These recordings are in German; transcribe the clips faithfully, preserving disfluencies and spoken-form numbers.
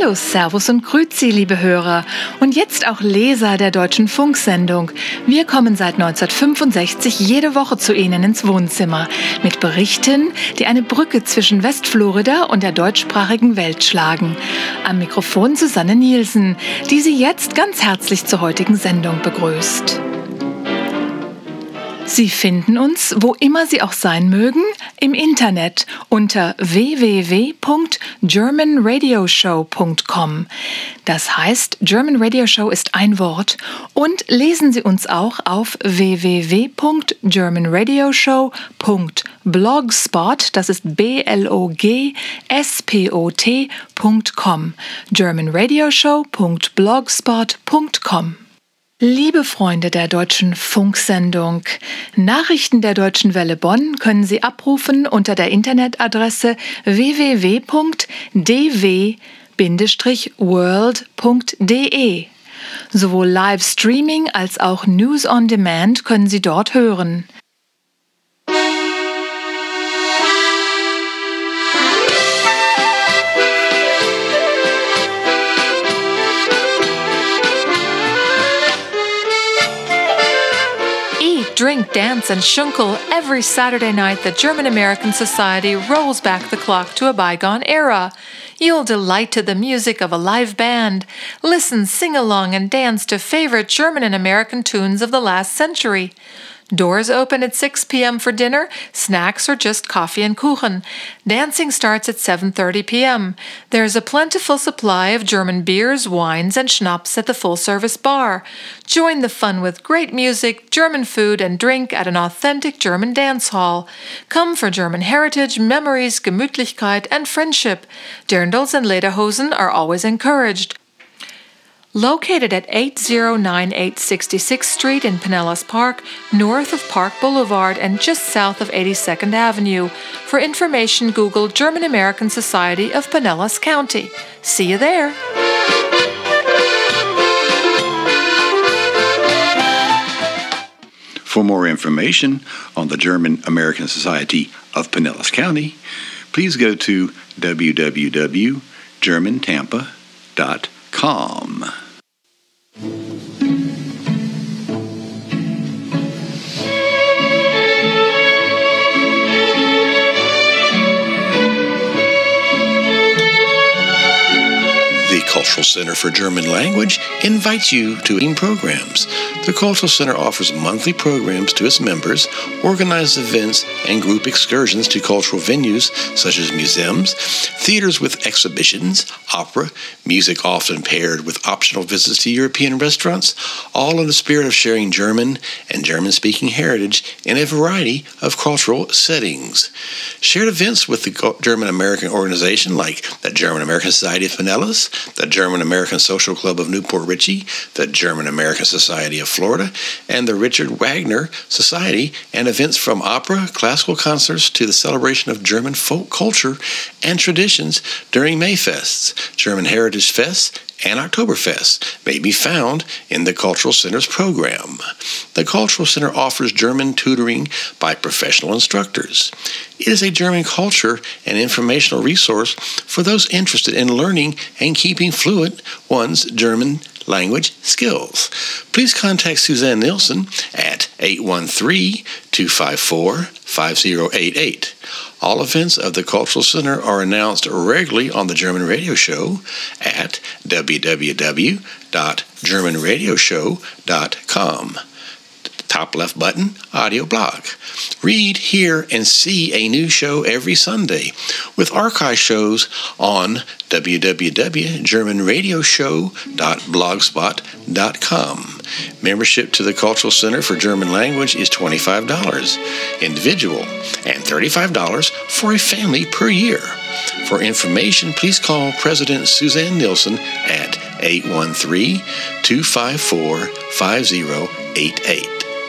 Hallo, Servus und Grüezi, liebe Hörer und jetzt auch Leser der Deutschen Funksendung. Wir kommen seit neunzehnhundertfünfundsechzig jede Woche zu Ihnen ins Wohnzimmer mit Berichten, die eine Brücke zwischen Westflorida und der deutschsprachigen Welt schlagen. Am Mikrofon Susanne Nielsen, die Sie jetzt ganz herzlich zur heutigen Sendung begrüßt. Sie finden uns, wo immer Sie auch sein mögen, im Internet unter w w w punkt german radio show punkt com. Das heißt, German Radio Show ist ein Wort und lesen Sie uns auch auf w w w punkt german radio show punkt blogspot, das ist B L O G S P O T punkt com, german radio show punkt blogspot punkt com. Liebe Freunde der Deutschen Funksendung, Nachrichten der Deutschen Welle Bonn können Sie abrufen unter der Internetadresse w w w punkt d w Bindestrich world punkt d e. Sowohl Livestreaming als auch News on Demand können Sie dort hören. Drink, dance, and schunkel. Every Saturday night, the German-American Society rolls back the clock to a bygone era. You'll delight to the music of a live band, listen, sing along, and dance to favorite German and American tunes of the last century. Doors open at six p.m. for dinner, snacks, or just coffee and kuchen. Dancing starts at seven thirty p.m. There's a plentiful supply of German beers, wines, and schnapps at the full-service bar. Join the fun with great music, German food, and drink at an authentic German dance hall. Come for German heritage, memories, Gemütlichkeit, and friendship. Dirndls and lederhosen are always encouraged. Located at eighty ninety-eight sixty-sixth Street in Pinellas Park, north of Park Boulevard and just south of eighty-second Avenue. For information, Google German-American Society of Pinellas County. See you there! For more information on the German-American Society of Pinellas County, please go to w w w dot german tampa dot com. The Cultural Center for German Language invites you to evening programs. The Cultural Center offers monthly programs to its members, organizes events and group excursions to cultural venues such as museums, theaters with exhibitions, opera, music often paired with optional visits to European restaurants, all in the spirit of sharing German and German-speaking heritage in a variety of cultural settings. Shared events with the German-American organization like the German-American Society of Pinellas, the German-American Social Club of Newport Richey, the German-American Society of Florida, and the Richard Wagner Society, and events from opera, classical concerts to the celebration of German folk culture and traditions during Mayfests, German Heritage Fests, and Oktoberfest may be found in the Cultural Center's program. The Cultural Center offers German tutoring by professional instructors. It is a German culture and informational resource for those interested in learning and keeping fluent one's German language skills. Please contact Suzanne Nielsen at eight one three, two five four, five zero eight eight. All events of the Cultural Center are announced regularly on the German Radio Show at w w w dot german radio show dot com. Top left button, audio blog. Read, hear, and see a new show every Sunday with archive shows on w w w dot german radio show dot blogspot dot com. Membership to the Cultural Center for German Language is twenty-five dollars individual and thirty-five dollars for a family per year. For information, please call President Suzanne Nielsen at eight one three, two five four, five zero eight eight.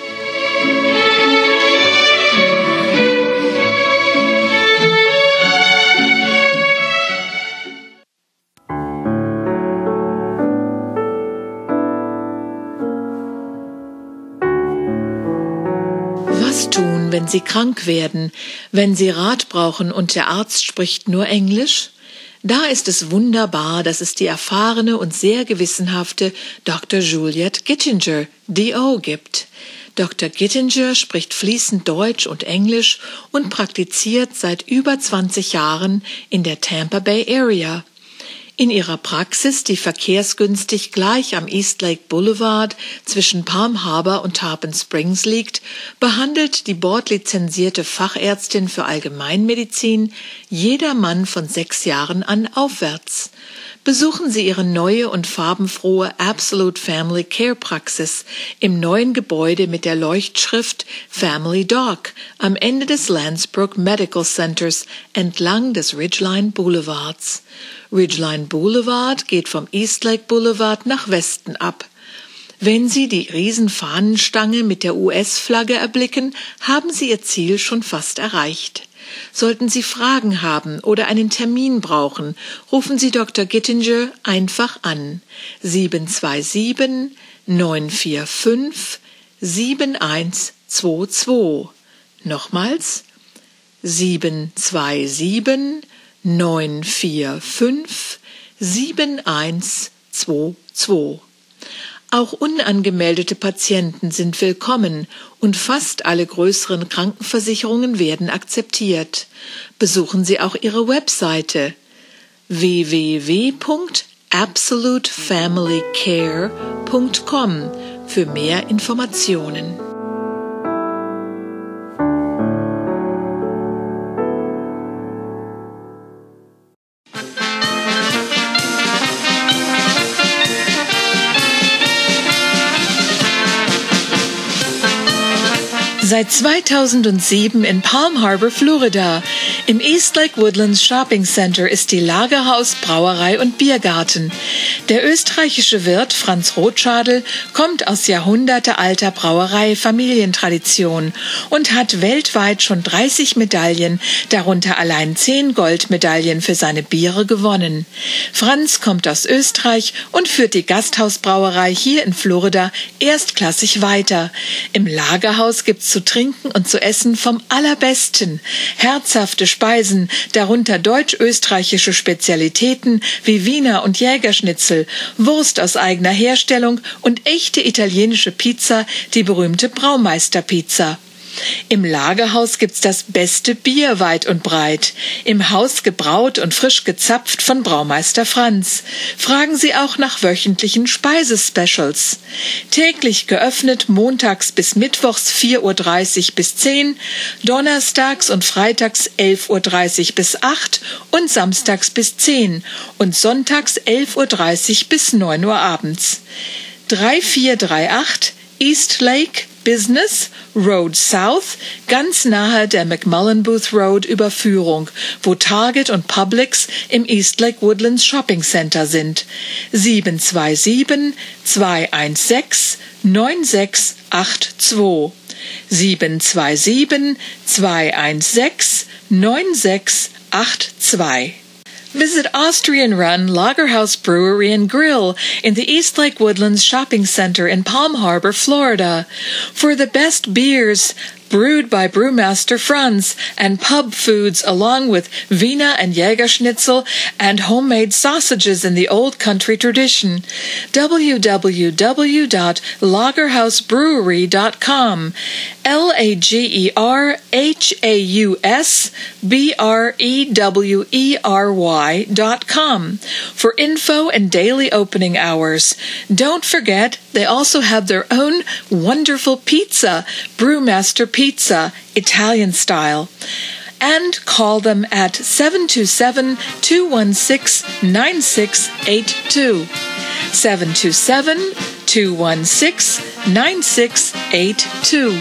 Was tun, wenn Sie krank werden, wenn Sie Rat brauchen und der Arzt spricht nur Englisch? Da ist es wunderbar, dass es die erfahrene und sehr gewissenhafte Doktor Juliet Gittinger, D O, gibt. Doktor Gittinger spricht fließend Deutsch und Englisch und praktiziert seit über zwanzig Jahren in der Tampa Bay Area. In ihrer Praxis, die verkehrsgünstig gleich am East Lake Boulevard zwischen Palm Harbor und Tarpon Springs liegt, behandelt die bordlizenzierte Fachärztin für Allgemeinmedizin jedermann von sechs Jahren an aufwärts. Besuchen Sie Ihre neue und farbenfrohe Absolute Family Care Praxis im neuen Gebäude mit der Leuchtschrift Family Doc am Ende des Landsbrook Medical Centers entlang des Ridgeline Boulevards. Ridgeline Boulevard geht vom East Lake Boulevard nach Westen ab. Wenn Sie die Riesenfahnenstange mit der U S-Flagge erblicken, haben Sie Ihr Ziel schon fast erreicht. Sollten Sie Fragen haben oder einen Termin brauchen, rufen Sie Doktor Gittinger einfach an. sieben zwei sieben, neun vier fünf, sieben eins zwei zwei. Nochmals sieben zwei sieben, neun vier fünf, sieben eins zwei zwei. Auch unangemeldete Patienten sind willkommen und fast alle größeren Krankenversicherungen werden akzeptiert. Besuchen Sie auch ihre Webseite w w w punkt absolute family care punkt com für mehr Informationen. Seit zweitausendsieben in Palm Harbor, Florida. Im East Lake Woodlands Shopping Center ist die Lagerhaus, Brauerei und Biergarten. Der österreichische Wirt Franz Rotschadel kommt aus jahrhundertealter Brauerei-Familientradition und hat weltweit schon dreißig Medaillen, darunter allein zehn Goldmedaillen für seine Biere gewonnen. Franz kommt aus Österreich und führt die Gasthausbrauerei hier in Florida erstklassig weiter. Im Lagerhaus gibt's zu trinken und zu essen vom Allerbesten. Herzhafte Speisen, darunter deutsch-österreichische Spezialitäten wie Wiener und Jägerschnitzel, Wurst aus eigener Herstellung und echte italienische Pizza, die berühmte Braumeisterpizza. Im Lagerhaus gibt's das beste Bier weit und breit. Im Haus gebraut und frisch gezapft von Braumeister Franz. Fragen Sie auch nach wöchentlichen Speisespecials. Täglich geöffnet montags bis mittwochs vier Uhr dreißig bis zehn, donnerstags und freitags elf Uhr dreißig bis acht und samstags bis zehn und sonntags elf Uhr dreißig bis neun Uhr abends. drei vier drei acht East Lake Business Road South, ganz nahe der McMullen Booth Road Überführung, wo Target und Publix im East Lake Woodlands Shopping Center sind. sieben zwei sieben, zwei eins sechs, neun sechs acht zwei. sieben zwei sieben, zwei eins sechs, neun sechs acht zwei. Visit Austrian-run Lagerhaus Brewery and Grill in the East Lake Woodlands Shopping Center in Palm Harbor, Florida. For the best beers brewed by Brewmaster Franz and pub foods along with Wiener and Jägerschnitzel and homemade sausages in the old country tradition. w w w dot lagerhaus brewery dot com. L A G E R H A U S B R E W E R Y dot com for info and daily opening hours. Don't forget, they also have their own wonderful pizza, Brewmaster Pizza, Italian style. And call them at seven two seven, two one six, nine six eight two. seven two seven, two one six, nine six eight two.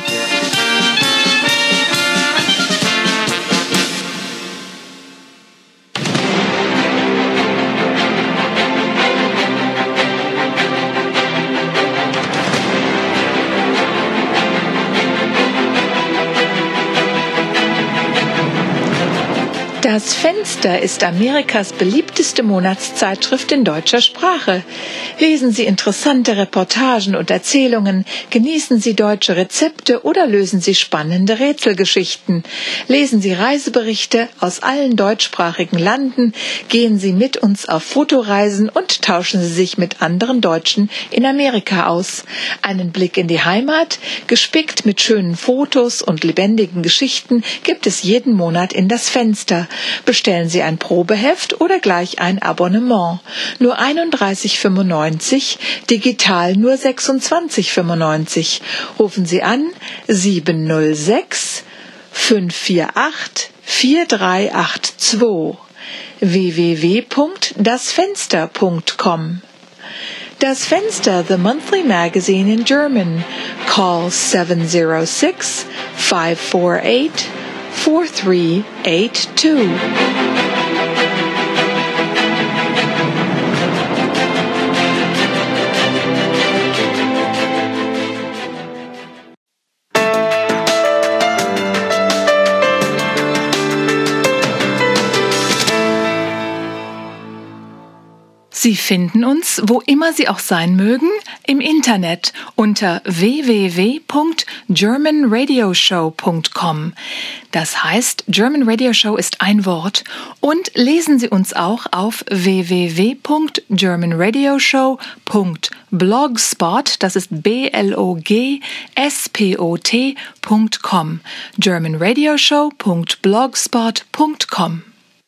Das Fenster ist Amerikas beliebteste Monatszeitschrift in deutscher Sprache. Lesen Sie interessante Reportagen und Erzählungen, genießen Sie deutsche Rezepte oder lösen Sie spannende Rätselgeschichten. Lesen Sie Reiseberichte aus allen deutschsprachigen Landen, gehen Sie mit uns auf Fotoreisen und tauschen Sie sich mit anderen Deutschen in Amerika aus. Einen Blick in die Heimat, gespickt mit schönen Fotos und lebendigen Geschichten, gibt es jeden Monat in das Fenster. Bestellen Sie ein Probeheft oder gleich ein Abonnement. Nur einunddreißig fünfundneunzig, digital nur sechsundzwanzig fünfundneunzig. Rufen Sie an sieben null sechs, fünf vier acht, vier drei acht zwei w w w punkt das fenster punkt com. Das Fenster, the monthly magazine in German. Call seven zero six, five four eight, four three eight two. Sie finden uns, wo immer Sie auch sein mögen, im Internet unter w w w punkt german radio show punkt com. Das heißt, German Radio Show ist ein Wort. Und lesen Sie uns auch auf w w w punkt german radio show punkt blogspot, das ist B L O G S P O T punkt com. german radio show punkt blogspot punkt com.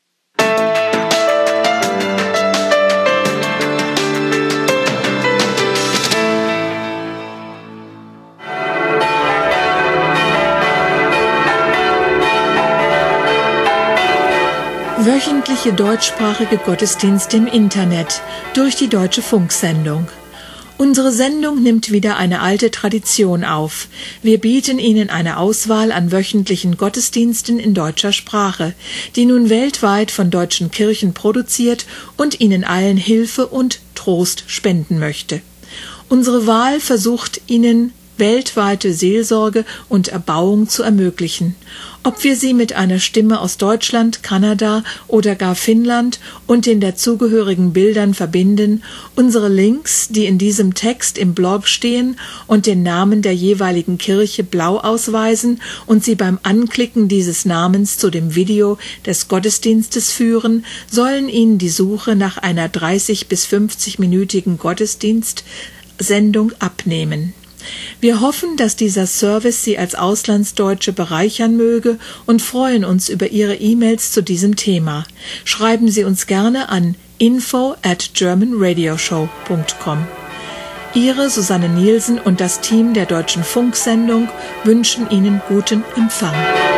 Wöchentliche deutschsprachige Gottesdienste im Internet durch die Deutsche Funksendung. Unsere Sendung nimmt wieder eine alte Tradition auf. Wir bieten Ihnen eine Auswahl an wöchentlichen Gottesdiensten in deutscher Sprache, die nun weltweit von deutschen Kirchen produziert und Ihnen allen Hilfe und Trost spenden möchte. Unsere Wahl versucht Ihnen weltweite Seelsorge und Erbauung zu ermöglichen. Ob wir sie mit einer Stimme aus Deutschland, Kanada oder gar Finnland und den dazugehörigen Bildern verbinden, unsere Links, die in diesem Text im Blog stehen und den Namen der jeweiligen Kirche blau ausweisen und sie beim Anklicken dieses Namens zu dem Video des Gottesdienstes führen, sollen Ihnen die Suche nach einer dreißig- bis fünfzig-minütigen Gottesdienstsendung abnehmen. Wir hoffen, dass dieser Service Sie als Auslandsdeutsche bereichern möge und freuen uns über Ihre E-Mails zu diesem Thema. Schreiben Sie uns gerne an info at german radio show punkt com. Ihre Susanne Nielsen und das Team der Deutschen Funksendung wünschen Ihnen guten Empfang.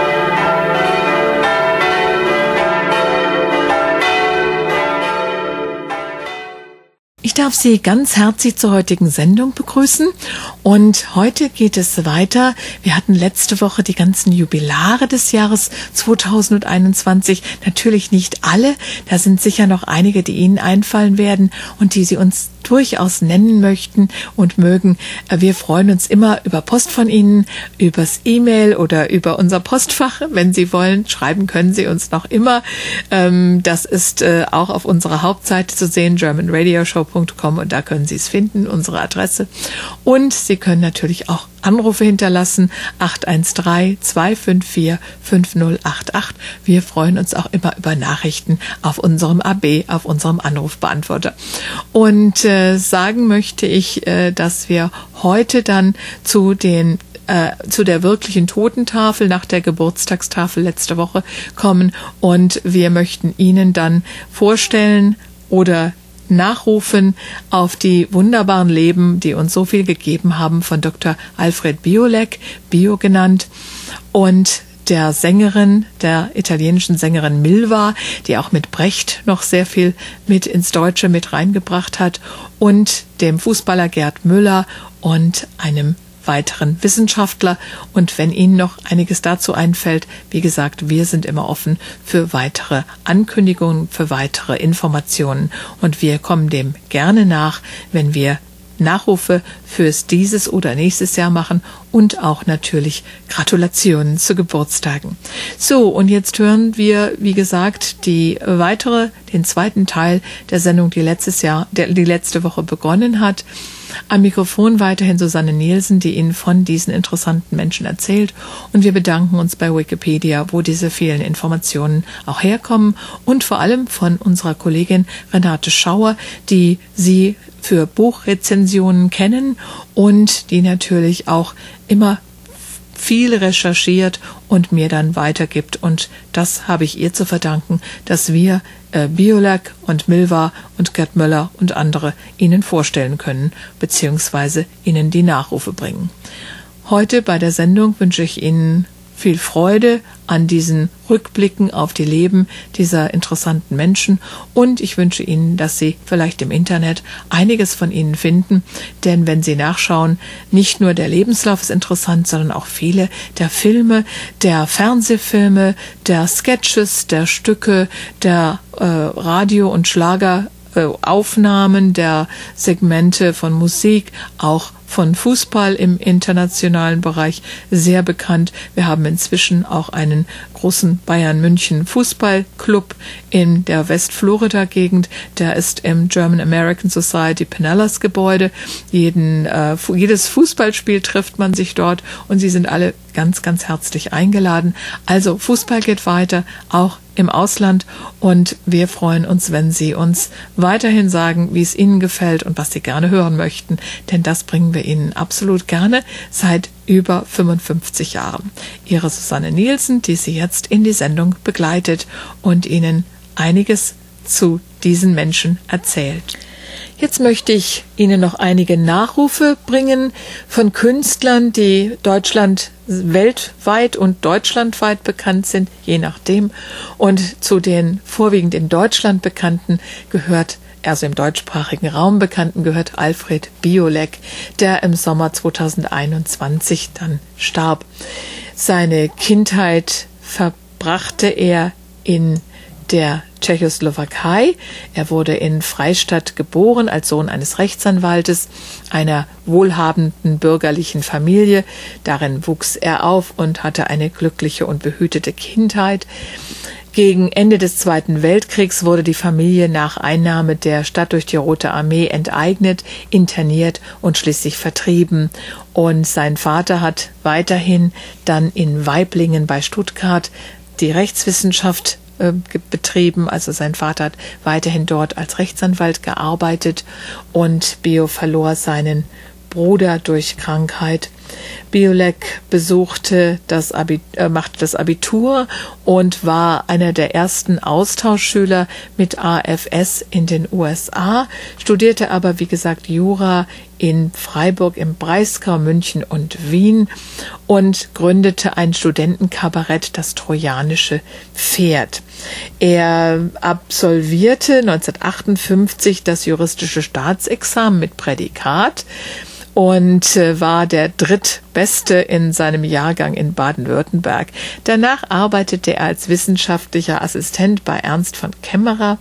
Ich darf Sie ganz herzlich zur heutigen Sendung begrüßen und heute geht es weiter. Wir hatten letzte Woche die ganzen Jubilare des Jahres zweitausendeinundzwanzig. Natürlich nicht alle, da sind sicher noch einige, die Ihnen einfallen werden und die Sie uns durchaus nennen möchten und mögen. Wir freuen uns immer über Post von Ihnen, übers E-Mail oder über unser Postfach. Wenn Sie wollen, schreiben können Sie uns noch immer. Das ist auch auf unserer Hauptseite zu sehen, german radio show punkt com, und da können Sie es finden, unsere Adresse. Und Sie können natürlich auch Anrufe hinterlassen, acht eins drei, zwei fünf vier, fünf null acht acht. Wir freuen uns auch immer über Nachrichten auf unserem A B, auf unserem Anrufbeantworter. Und äh, sagen möchte ich, äh, dass wir heute dann zu den äh, zu der wirklichen Totentafel nach der Geburtstagstafel letzte Woche kommen und wir möchten Ihnen dann vorstellen oder nachrufen auf die wunderbaren Leben, die uns so viel gegeben haben, von Doktor Alfred Biolek, Bio genannt, und der Sängerin, der italienischen Sängerin Milva, die auch mit Brecht noch sehr viel mit ins Deutsche mit reingebracht hat, und dem Fußballer Gerd Müller und einem weiteren Wissenschaftler. Und wenn Ihnen noch einiges dazu einfällt, wie gesagt, wir sind immer offen für weitere Ankündigungen, für weitere Informationen und wir kommen dem gerne nach, wenn wir Nachrufe fürs dieses oder nächstes Jahr machen und auch natürlich Gratulationen zu Geburtstagen. So, und jetzt hören wir, wie gesagt, die weitere, den zweiten Teil der Sendung, die letztes Jahr, der, die letzte Woche begonnen hat. Am Mikrofon weiterhin Susanne Nielsen, die Ihnen von diesen interessanten Menschen erzählt. Und wir bedanken uns bei Wikipedia, wo diese vielen Informationen auch herkommen. Und vor allem von unserer Kollegin Renate Schauer, die Sie für Buchrezensionen kennen und die natürlich auch immer viel recherchiert und mir dann weitergibt. Und das habe ich ihr zu verdanken, dass wir äh, Biolek und Milva und Gerd Möller und andere Ihnen vorstellen können, beziehungsweise Ihnen die Nachrufe bringen. Heute bei der Sendung wünsche ich Ihnen viel Freude an diesen Rückblicken auf die Leben dieser interessanten Menschen und ich wünsche Ihnen, dass Sie vielleicht im Internet einiges von ihnen finden, denn wenn Sie nachschauen, nicht nur der Lebenslauf ist interessant, sondern auch viele der Filme, der Fernsehfilme, der Sketches, der Stücke, der äh, Radio- und Schlageraufnahmen, der Segmente von Musik, auch von Fußball im internationalen Bereich sehr bekannt. Wir haben inzwischen auch einen großen Bayern München Fußballclub in der Westflorida-Gegend. Der ist im German American Society Pinellas Gebäude. Jeden, äh, jedes Fußballspiel trifft man sich dort und sie sind alle ganz, ganz herzlich eingeladen. Also Fußball geht weiter, auch im Ausland und wir freuen uns, wenn Sie uns weiterhin sagen, wie es Ihnen gefällt und was Sie gerne hören möchten, denn das bringen wir Ihnen absolut gerne seit über fünfundfünfzig Jahren. Ihre Susanne Nielsen, die Sie jetzt in die Sendung begleitet und Ihnen einiges zu diesen Menschen erzählt. Jetzt möchte ich Ihnen noch einige Nachrufe bringen von Künstlern, die Deutschland weltweit und deutschlandweit bekannt sind, je nachdem. Und zu den vorwiegend in Deutschland bekannten gehört, also im deutschsprachigen Raum bekannten, gehört Alfred Biolek, der im Sommer zweitausendeinundzwanzig dann starb. Seine Kindheit verbrachte er in der Tschechoslowakei. Er wurde in Freistadt geboren als Sohn eines Rechtsanwaltes, einer wohlhabenden bürgerlichen Familie. Darin wuchs er auf und hatte eine glückliche und behütete Kindheit. Gegen Ende des Zweiten Weltkriegs wurde die Familie nach Einnahme der Stadt durch die Rote Armee enteignet, interniert und schließlich vertrieben. Und sein Vater hat weiterhin dann in Waiblingen bei Stuttgart die Rechtswissenschaft betrieben, also sein Vater hat weiterhin dort als Rechtsanwalt gearbeitet und Bio verlor seinen Bruder durch Krankheit. Biolek besuchte das Abi, äh, machte das Abitur und war einer der ersten Austauschschüler mit A F S in den U S A, studierte aber, wie gesagt, Jura in Freiburg im Breisgau, München und Wien und gründete ein Studentenkabarett, das Trojanische Pferd. Er absolvierte neunzehnhundertachtundfünfzig das juristische Staatsexamen mit Prädikat und war der drittbeste in seinem Jahrgang in Baden-Württemberg. Danach arbeitete er als wissenschaftlicher Assistent bei Ernst von Kämmerer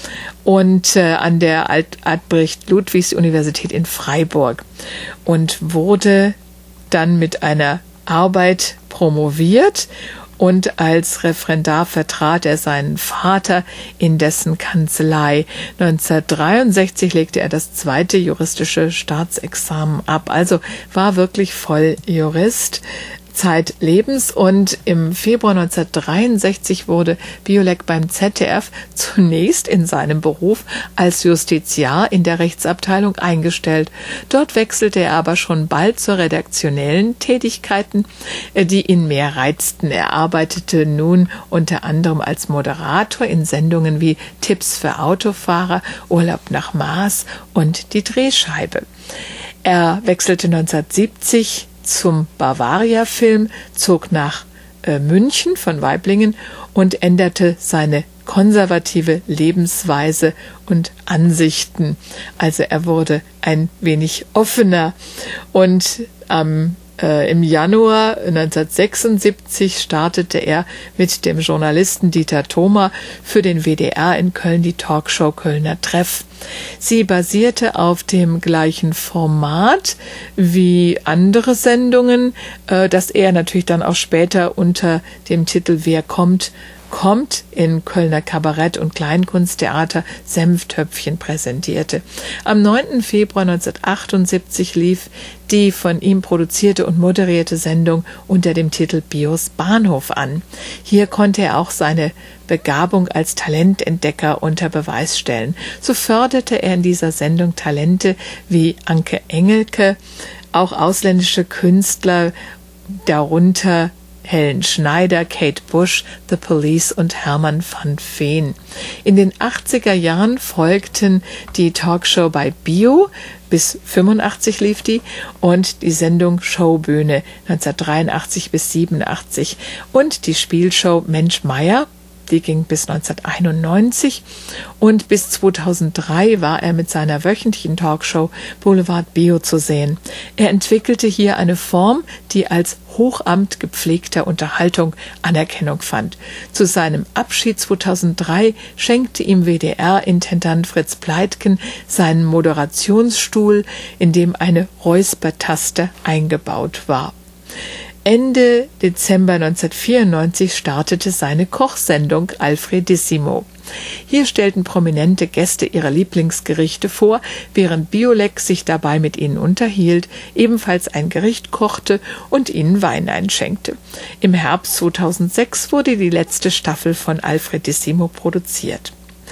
und äh, an der Albrecht-Ludwigs-Universität in Freiburg und wurde dann mit einer Arbeit promoviert. Und als Referendar vertrat er seinen Vater in dessen Kanzlei. neunzehnhundertdreiundsechzig legte er das zweite juristische Staatsexamen ab. Also war wirklich voll Jurist zeitlebens. Und im Februar neunzehnhundertdreiundsechzig wurde Biolek beim Z D F zunächst in seinem Beruf als Justiziar in der Rechtsabteilung eingestellt. Dort wechselte er aber schon bald zu redaktionellen Tätigkeiten, die ihn mehr reizten. Er arbeitete nun unter anderem als Moderator in Sendungen wie Tipps für Autofahrer, Urlaub nach Mars und die Drehscheibe. Er wechselte neunzehnhundertsiebzig zum Bavaria-Film, zog nach äh, München von Waiblingen und änderte seine konservative Lebensweise und Ansichten. Also er wurde ein wenig offener und am Äh, Im Januar neunzehnhundertsechsundsiebzig startete er mit dem Journalisten Dieter Thoma für den W D R in Köln die Talkshow Kölner Treff. Sie basierte auf dem gleichen Format wie andere Sendungen, äh, das er natürlich dann auch später unter dem Titel Wer kommt, kommt in Kölner Kabarett- und Kleinkunsttheater Senftöpfchen präsentierte. Am neunten Februar neunzehnhundertachtundsiebzig lief die von ihm produzierte und moderierte Sendung unter dem Titel Bios Bahnhof an. Hier konnte er auch seine Begabung als Talententdecker unter Beweis stellen. So förderte er in dieser Sendung Talente wie Anke Engelke, auch ausländische Künstler, darunter Helen Schneider, Kate Bush, The Police und Hermann van Veen. In den achtziger Jahren folgten die Talkshow bei Bio, bis fünfundachtzig lief die, und die Sendung Showbühne neunzehnhundertdreiundachtzig bis siebenundachtzig und die Spielshow Mensch Meier, die ging bis neunzehnhunderteinundneunzig, und bis zweitausenddrei war er mit seiner wöchentlichen Talkshow Boulevard Bio zu sehen. Er entwickelte hier eine Form, die als Hochamt gepflegter Unterhaltung Anerkennung fand. Zu seinem Abschied zweitausenddrei schenkte ihm W D R-Intendant Fritz Pleitgen seinen Moderationsstuhl, in dem eine Räuspertaste eingebaut war. Ende Dezember neunzehnhundertvierundneunzig startete seine Kochsendung Alfredissimo. Hier stellten prominente Gäste ihre Lieblingsgerichte vor, während Biolek sich dabei mit ihnen unterhielt, ebenfalls ein Gericht kochte und ihnen Wein einschenkte. Im Herbst zweitausendsechs wurde die letzte Staffel von Alfredissimo produziert.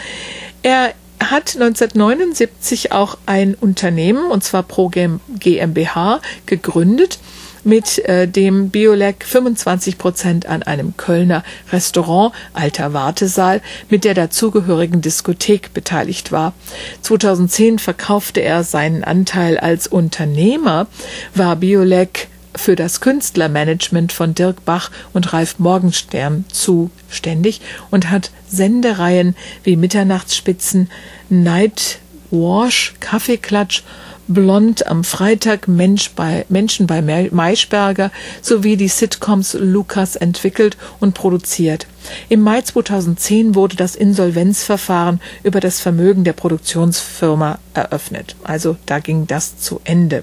Er hat neunzehnhundertneunundsiebzig auch ein Unternehmen, und zwar Pro GmbH, gegründet, mit äh, dem Biolek fünfundzwanzig Prozent an einem Kölner Restaurant, alter Wartesaal, mit der dazugehörigen Diskothek beteiligt war. zweitausendzehn verkaufte er seinen Anteil als Unternehmer, war Biolek für das Künstlermanagement von Dirk Bach und Ralf Morgenstern zuständig und hat Sendereien wie Mitternachtsspitzen, Nightwash, Kaffeeklatsch, Blond am Freitag, Mensch bei, Menschen bei Maischberger sowie die Sitcoms Lukas entwickelt und produziert. Im Mai zweitausendzehn wurde das Insolvenzverfahren über das Vermögen der Produktionsfirma eröffnet. Also da ging das zu Ende.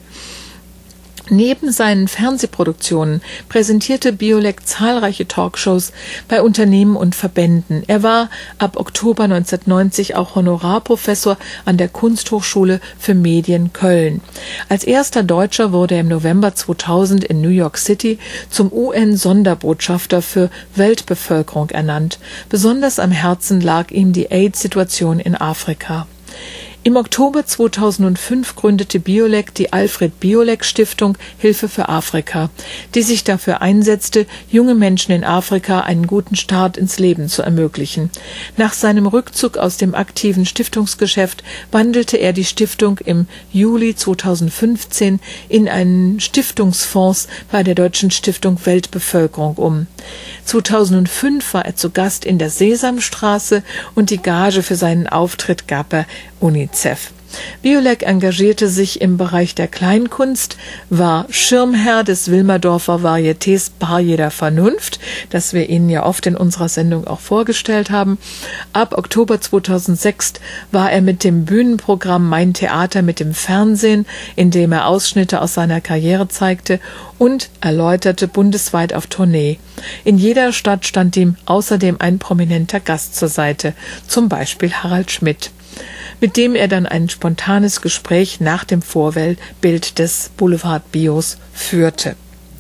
Neben seinen Fernsehproduktionen präsentierte Biolek zahlreiche Talkshows bei Unternehmen und Verbänden. Er war ab Oktober neunzehnhundertneunzig auch Honorarprofessor an der Kunsthochschule für Medien Köln. Als erster Deutscher wurde er im November zweitausend in New York City zum U N-Sonderbotschafter für Weltbevölkerung ernannt. Besonders am Herzen lag ihm die AIDS-Situation in Afrika. Im Oktober zweitausendfünf gründete Biolek die Alfred Biolek Stiftung Hilfe für Afrika, die sich dafür einsetzte, junge Menschen in Afrika einen guten Start ins Leben zu ermöglichen. Nach seinem Rückzug aus dem aktiven Stiftungsgeschäft wandelte er die Stiftung im Juli zweitausendfünfzehn in einen Stiftungsfonds bei der Deutschen Stiftung Weltbevölkerung um. zweitausendfünf war er zu Gast in der Sesamstraße und die Gage für seinen Auftritt gab er UNICEF. Biolek engagierte sich im Bereich der Kleinkunst, war Schirmherr des Wilmerdorfer Varietés Bar jeder Vernunft, das wir Ihnen ja oft in unserer Sendung auch vorgestellt haben. Ab Oktober zweitausendsechs war er mit dem Bühnenprogramm Mein Theater mit dem Fernsehen, in dem er Ausschnitte aus seiner Karriere zeigte und erläuterte, bundesweit auf Tournee. In jeder Stadt stand ihm außerdem ein prominenter Gast zur Seite, zum Beispiel Harald Schmidt, mit dem er dann ein spontanes Gespräch nach dem Vorbild des Boulevard Bios führte.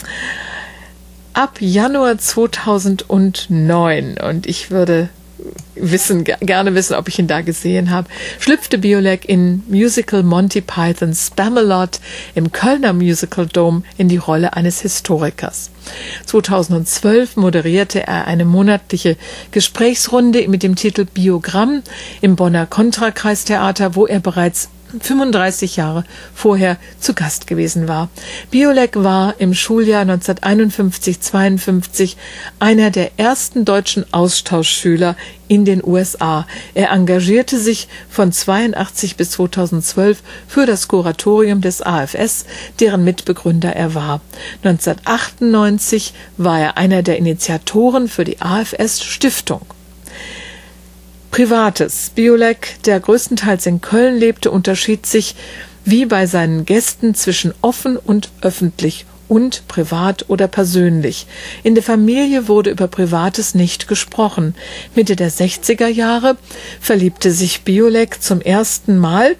Ab Januar zweitausendneun, und ich würde wissen, gerne wissen, ob ich ihn da gesehen habe, schlüpfte Biolek in Musical Monty Pythons Spamalot im Kölner Musical Dome in die Rolle eines Historikers. zweitausendzwölf moderierte er eine monatliche Gesprächsrunde mit dem Titel Biogramm im Bonner Kontrakreistheater, wo er bereits fünfunddreißig Jahre vorher zu Gast gewesen war. Biolek war im Schuljahr neunzehnhunderteinundfünfzig zweiundfünfzig einer der ersten deutschen Austauschschüler in den U S A. Er engagierte sich von zweiundachtzig bis zweitausendzwölf für das Kuratorium des A F S, deren Mitbegründer er war. neunzehnhundertachtundneunzig war er einer der Initiatoren für die A F S-Stiftung. Privates. Biolek, der größtenteils in Köln lebte, unterschied sich wie bei seinen Gästen zwischen offen und öffentlich und privat oder persönlich. In der Familie wurde über Privates nicht gesprochen. Mitte der sechziger Jahre verliebte sich Biolek zum ersten Mal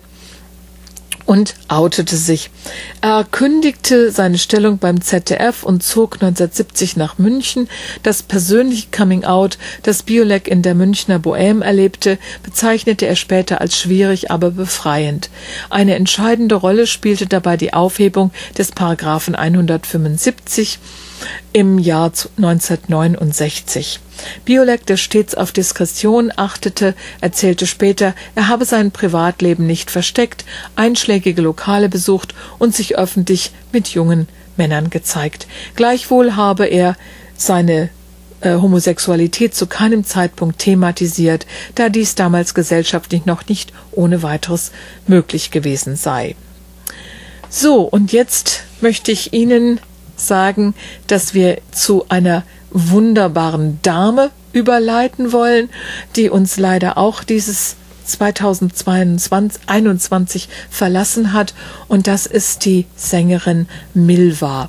und outete sich. Er kündigte seine Stellung beim Z D F und zog neunzehnhundertsiebzig nach München. Das persönliche Coming-out, das Biolek in der Münchner Bohème erlebte, bezeichnete er später als schwierig, aber befreiend. Eine entscheidende Rolle spielte dabei die Aufhebung des Paragraphen hundertfünfundsiebzig im Jahr neunzehnhundertneunundsechzig. Biolek, der stets auf Diskretion achtete, erzählte später, er habe sein Privatleben nicht versteckt, einschlägige Lokale besucht und sich öffentlich mit jungen Männern gezeigt. Gleichwohl habe er seine äh, Homosexualität zu keinem Zeitpunkt thematisiert, da dies damals gesellschaftlich noch nicht ohne weiteres möglich gewesen sei. So, und jetzt möchte ich Ihnen sagen, dass wir zu einer wunderbaren Dame überleiten wollen, die uns leider auch dieses zweitausendeinundzwanzig verlassen hat, und das ist die Sängerin Milva.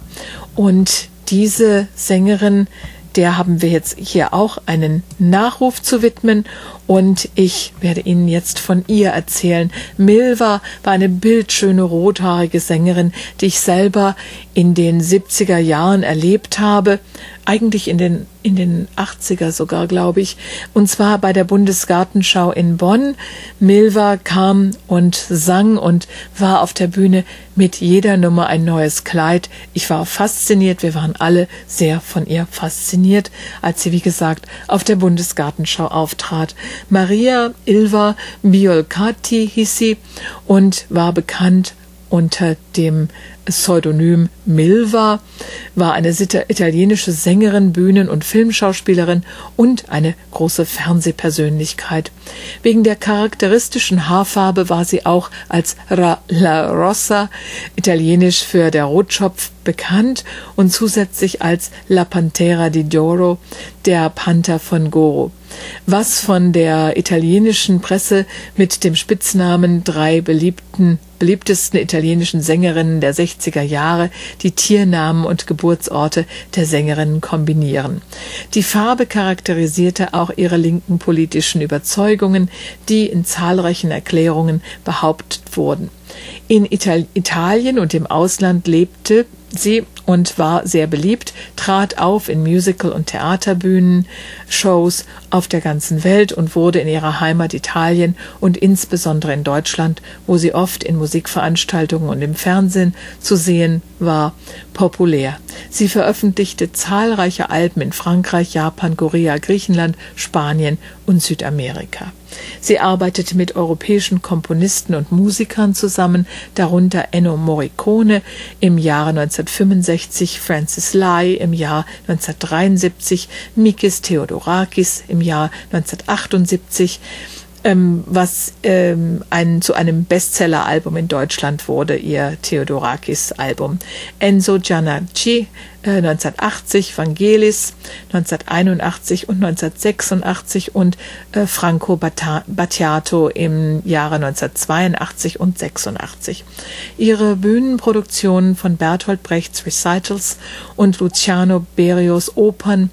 Und diese Sängerin, der haben wir jetzt hier auch einen Nachruf zu widmen, und ich werde Ihnen jetzt von ihr erzählen. Milva war eine bildschöne rothaarige Sängerin, die ich selber in den siebziger Jahren erlebt habe, eigentlich in den in den achtziger sogar, glaube ich, und zwar bei der Bundesgartenschau in Bonn. Milva kam und sang und war auf der Bühne mit jeder Nummer ein neues Kleid. Ich war fasziniert, wir waren alle sehr von ihr fasziniert, als sie, wie gesagt, auf der Bundesgartenschau auftrat. Maria Ilva Biolcati hieß sie und war bekannt unter dem Pseudonym Milva, war eine italienische Sängerin, Bühnen- und Filmschauspielerin und eine große Fernsehpersönlichkeit. Wegen der charakteristischen Haarfarbe war sie auch als Ra La Rossa, italienisch für der Rotschopf, bekannt und zusätzlich als La Pantera di Doro, der Panther von Goro, was von der italienischen Presse mit dem Spitznamen drei beliebten, beliebtesten italienischen Sängerinnen der sechziger Jahre die Tiernamen und Geburtsorte der Sängerinnen kombinieren. Die Farbe charakterisierte auch ihre linken politischen Überzeugungen, die in zahlreichen Erklärungen behauptet wurden. In Ital- Italien und im Ausland lebte sie und war sehr beliebt, trat auf in Musical- und Theaterbühnen, Shows auf der ganzen Welt und wurde in ihrer Heimat Italien und insbesondere in Deutschland, wo sie oft in Musikveranstaltungen und im Fernsehen zu sehen war, populär. Sie veröffentlichte zahlreiche Alben in Frankreich, Japan, Korea, Griechenland, Spanien und Südamerika. Sie arbeitete mit europäischen Komponisten und Musikern zusammen, darunter Ennio Morricone im Jahre neunzehnhundertfünfundsechzig, Francis Lai im Jahr neunzehnhundertdreiundsiebzig, Mikis Theodorakis im Jahr neunzehnhundertachtundsiebzig, ähm, was ähm, ein, zu einem Bestseller-Album in Deutschland wurde, ihr Theodorakis-Album. Enzo Giannacci äh, neunzehnhundertachtzig, Vangelis neunzehnhunderteinundachtzig und neunzehnhundertsechsundachtzig und äh, Franco Battiato im Jahre neunzehnhundertzweiundachtzig und sechsundachtzig. Ihre Bühnenproduktionen von Bertolt Brechts Recitals und Luciano Berios Opern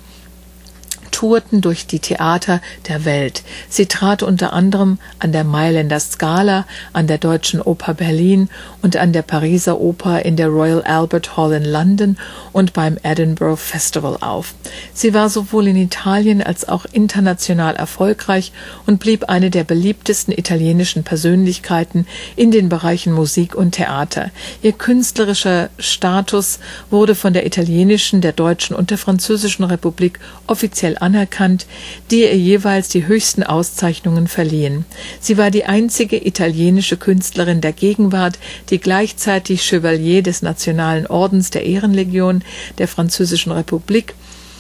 tourten durch die Theater der Welt. Sie trat unter anderem an der Mailänder Scala, an der Deutschen Oper Berlin und an der Pariser Oper in der Royal Albert Hall in London und beim Edinburgh Festival auf. Sie war sowohl in Italien als auch international erfolgreich und blieb eine der beliebtesten italienischen Persönlichkeiten in den Bereichen Musik und Theater. Ihr künstlerischer Status wurde von der italienischen, der deutschen und der französischen Republik offiziell anerkannt anerkannt, die ihr jeweils die höchsten Auszeichnungen verliehen. Sie war die einzige italienische Künstlerin der Gegenwart, die gleichzeitig Chevalier des Nationalen Ordens der Ehrenlegion der Französischen Republik,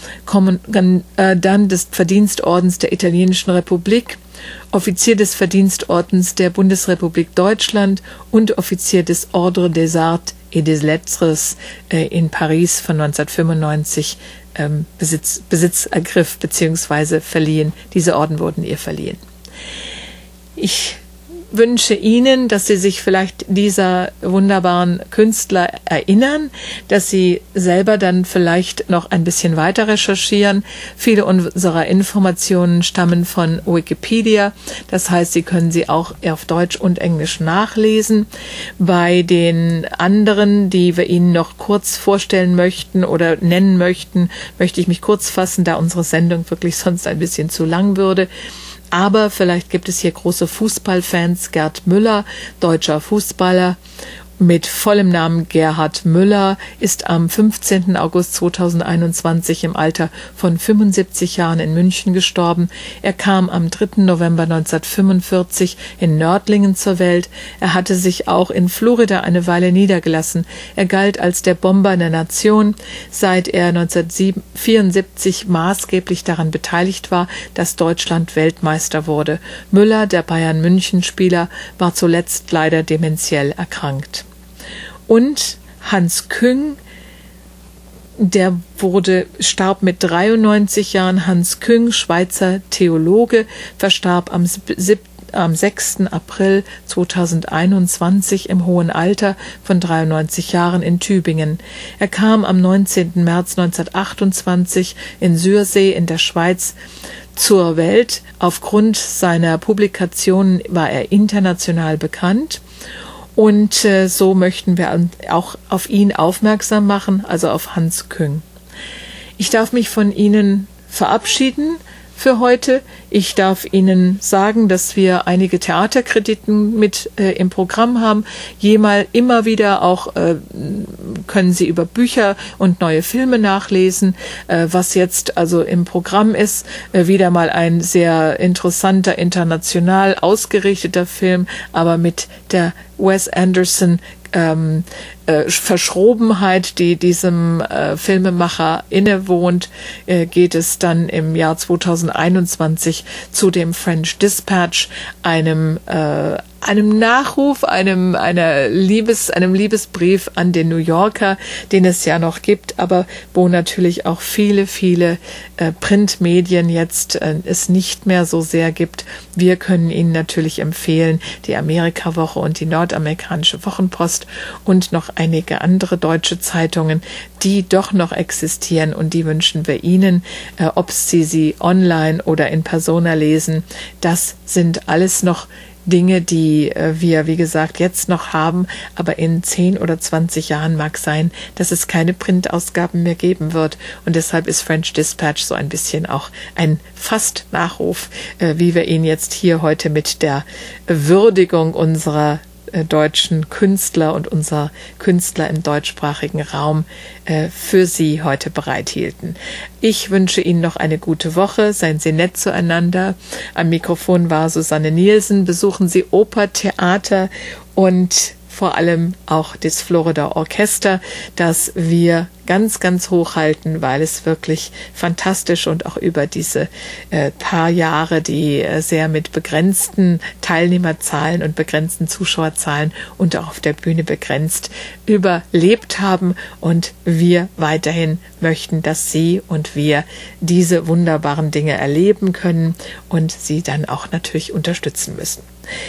dann des Verdienstordens der Italienischen Republik, Offizier des Verdienstordens der Bundesrepublik Deutschland und Offizier des Ordre des Arts et des Lettres äh, in Paris von neunzehnhundertfünfundneunzig ähm, Besitz, Besitz ergriff bzw. verliehen. Diese Orden wurden ihr verliehen. Ich wünsche Ihnen, dass Sie sich vielleicht dieser wunderbaren Künstler erinnern, dass Sie selber dann vielleicht noch ein bisschen weiter recherchieren. Viele unserer Informationen stammen von Wikipedia. Das heißt, Sie können sie auch auf Deutsch und Englisch nachlesen. Bei den anderen, die wir Ihnen noch kurz vorstellen möchten oder nennen möchten, möchte ich mich kurz fassen, da unsere Sendung wirklich sonst ein bisschen zu lang würde. Aber vielleicht gibt es hier große Fußballfans. Gerd Müller, deutscher Fußballer mit vollem Namen Gerhard Müller, ist am fünfzehnten August zweitausendeinundzwanzig im Alter von fünfundsiebzig Jahren in München gestorben. Er kam am dritten November neunzehnhundertfünfundvierzig in Nördlingen zur Welt. Er hatte sich auch in Florida eine Weile niedergelassen. Er galt als der Bomber der Nation, seit er neunzehnhundertvierundsiebzig maßgeblich daran beteiligt war, dass Deutschland Weltmeister wurde. Müller, der Bayern-München-Spieler, war zuletzt leider dementiell erkrankt. Und Hans Küng, der wurde, starb mit dreiundneunzig Jahren. Hans Küng, Schweizer Theologe, verstarb am, am sechsten April zweitausendeinundzwanzig im hohen Alter von dreiundneunzig Jahren in Tübingen. Er kam am neunzehnten März neunzehnhundertachtundzwanzig in Sürsee in der Schweiz zur Welt. Aufgrund seiner Publikationen war er international bekannt. Und äh, so möchten wir auch auf ihn aufmerksam machen, also auf Hans Küng. Ich darf mich von Ihnen verabschieden für heute. Ich darf Ihnen sagen, dass wir einige Theaterkritiken mit äh, im Programm haben. Jemal immer wieder auch äh, können Sie über Bücher und neue Filme nachlesen, äh, was jetzt also im Programm ist. Äh, wieder mal ein sehr interessanter, international ausgerichteter Film, aber mit der Wes Anderson ähm, äh, Verschrobenheit, die diesem äh, Filmemacher innewohnt, äh, geht es dann im Jahr zweitausendeinundzwanzig zu dem French Dispatch, einem äh, einem Nachruf, einem einer Liebes, einem Liebesbrief an den New Yorker, den es ja noch gibt, aber wo natürlich auch viele, viele äh, Printmedien jetzt äh, es nicht mehr so sehr gibt. Wir können Ihnen natürlich empfehlen, die Amerika-Woche und die Nordamerikanische Wochenpost und noch einige andere deutsche Zeitungen, die doch noch existieren, und die wünschen wir Ihnen, äh, ob Sie sie online oder in Persona lesen. Das sind alles noch Dinge, die äh, wir, wie gesagt, jetzt noch haben, aber in zehn oder zwanzig Jahren mag sein, dass es keine Printausgaben mehr geben wird. Und deshalb ist French Dispatch so ein bisschen auch ein fast Nachruf, äh, wie wir ihn jetzt hier heute mit der Würdigung unserer äh, deutschen Künstler und unserer Künstler im deutschsprachigen Raum äh, für Sie heute bereithielten. Ich wünsche Ihnen noch eine gute Woche. Seien Sie nett zueinander. Am Mikrofon war Susanne Nielsen. Besuchen Sie Oper, Theater und vor allem auch das Florida Orchester, das wir ganz, ganz hoch halten, weil es wirklich fantastisch und auch über diese äh, paar Jahre, die äh, sehr mit begrenzten Teilnehmerzahlen und begrenzten Zuschauerzahlen und auch auf der Bühne begrenzt überlebt haben. Und wir weiterhin möchten, dass Sie und wir diese wunderbaren Dinge erleben können und Sie dann auch natürlich unterstützen müssen.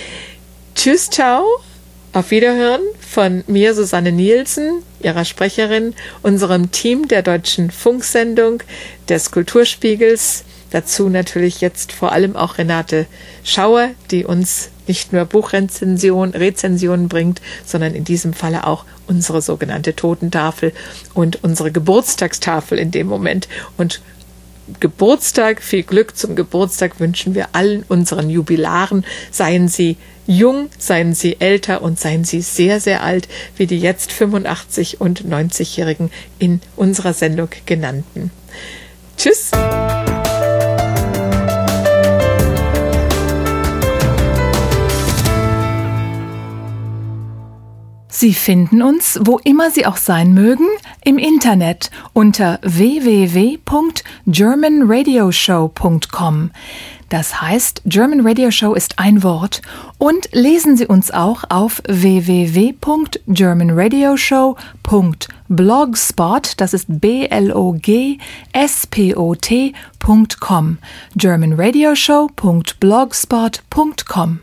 Tschüss, ciao. Auf Wiederhören von mir, Susanne Nielsen, Ihrer Sprecherin, unserem Team der Deutschen Funksendung, des Kulturspiegels, dazu natürlich jetzt vor allem auch Renate Schauer, die uns nicht nur Buchrezensionen Rezensionen bringt, sondern in diesem Falle auch unsere sogenannte Totentafel und unsere Geburtstagstafel in dem Moment. Und Geburtstag, viel Glück zum Geburtstag wünschen wir allen unseren Jubilaren, seien sie jung, seien sie älter und seien sie sehr, sehr alt, wie die jetzt fünfundachtzig- und neunzigjährigen in unserer Sendung genannten. Tschüss! Sie finden uns, wo immer Sie auch sein mögen, im Internet unter w w w punkt german radio show punkt com. Das heißt, German Radio Show ist ein Wort. Und lesen Sie uns auch auf w w w punkt german radio show punkt blogspot, das ist B L O G S P O T punkt com, german radio show punkt blogspot punkt com.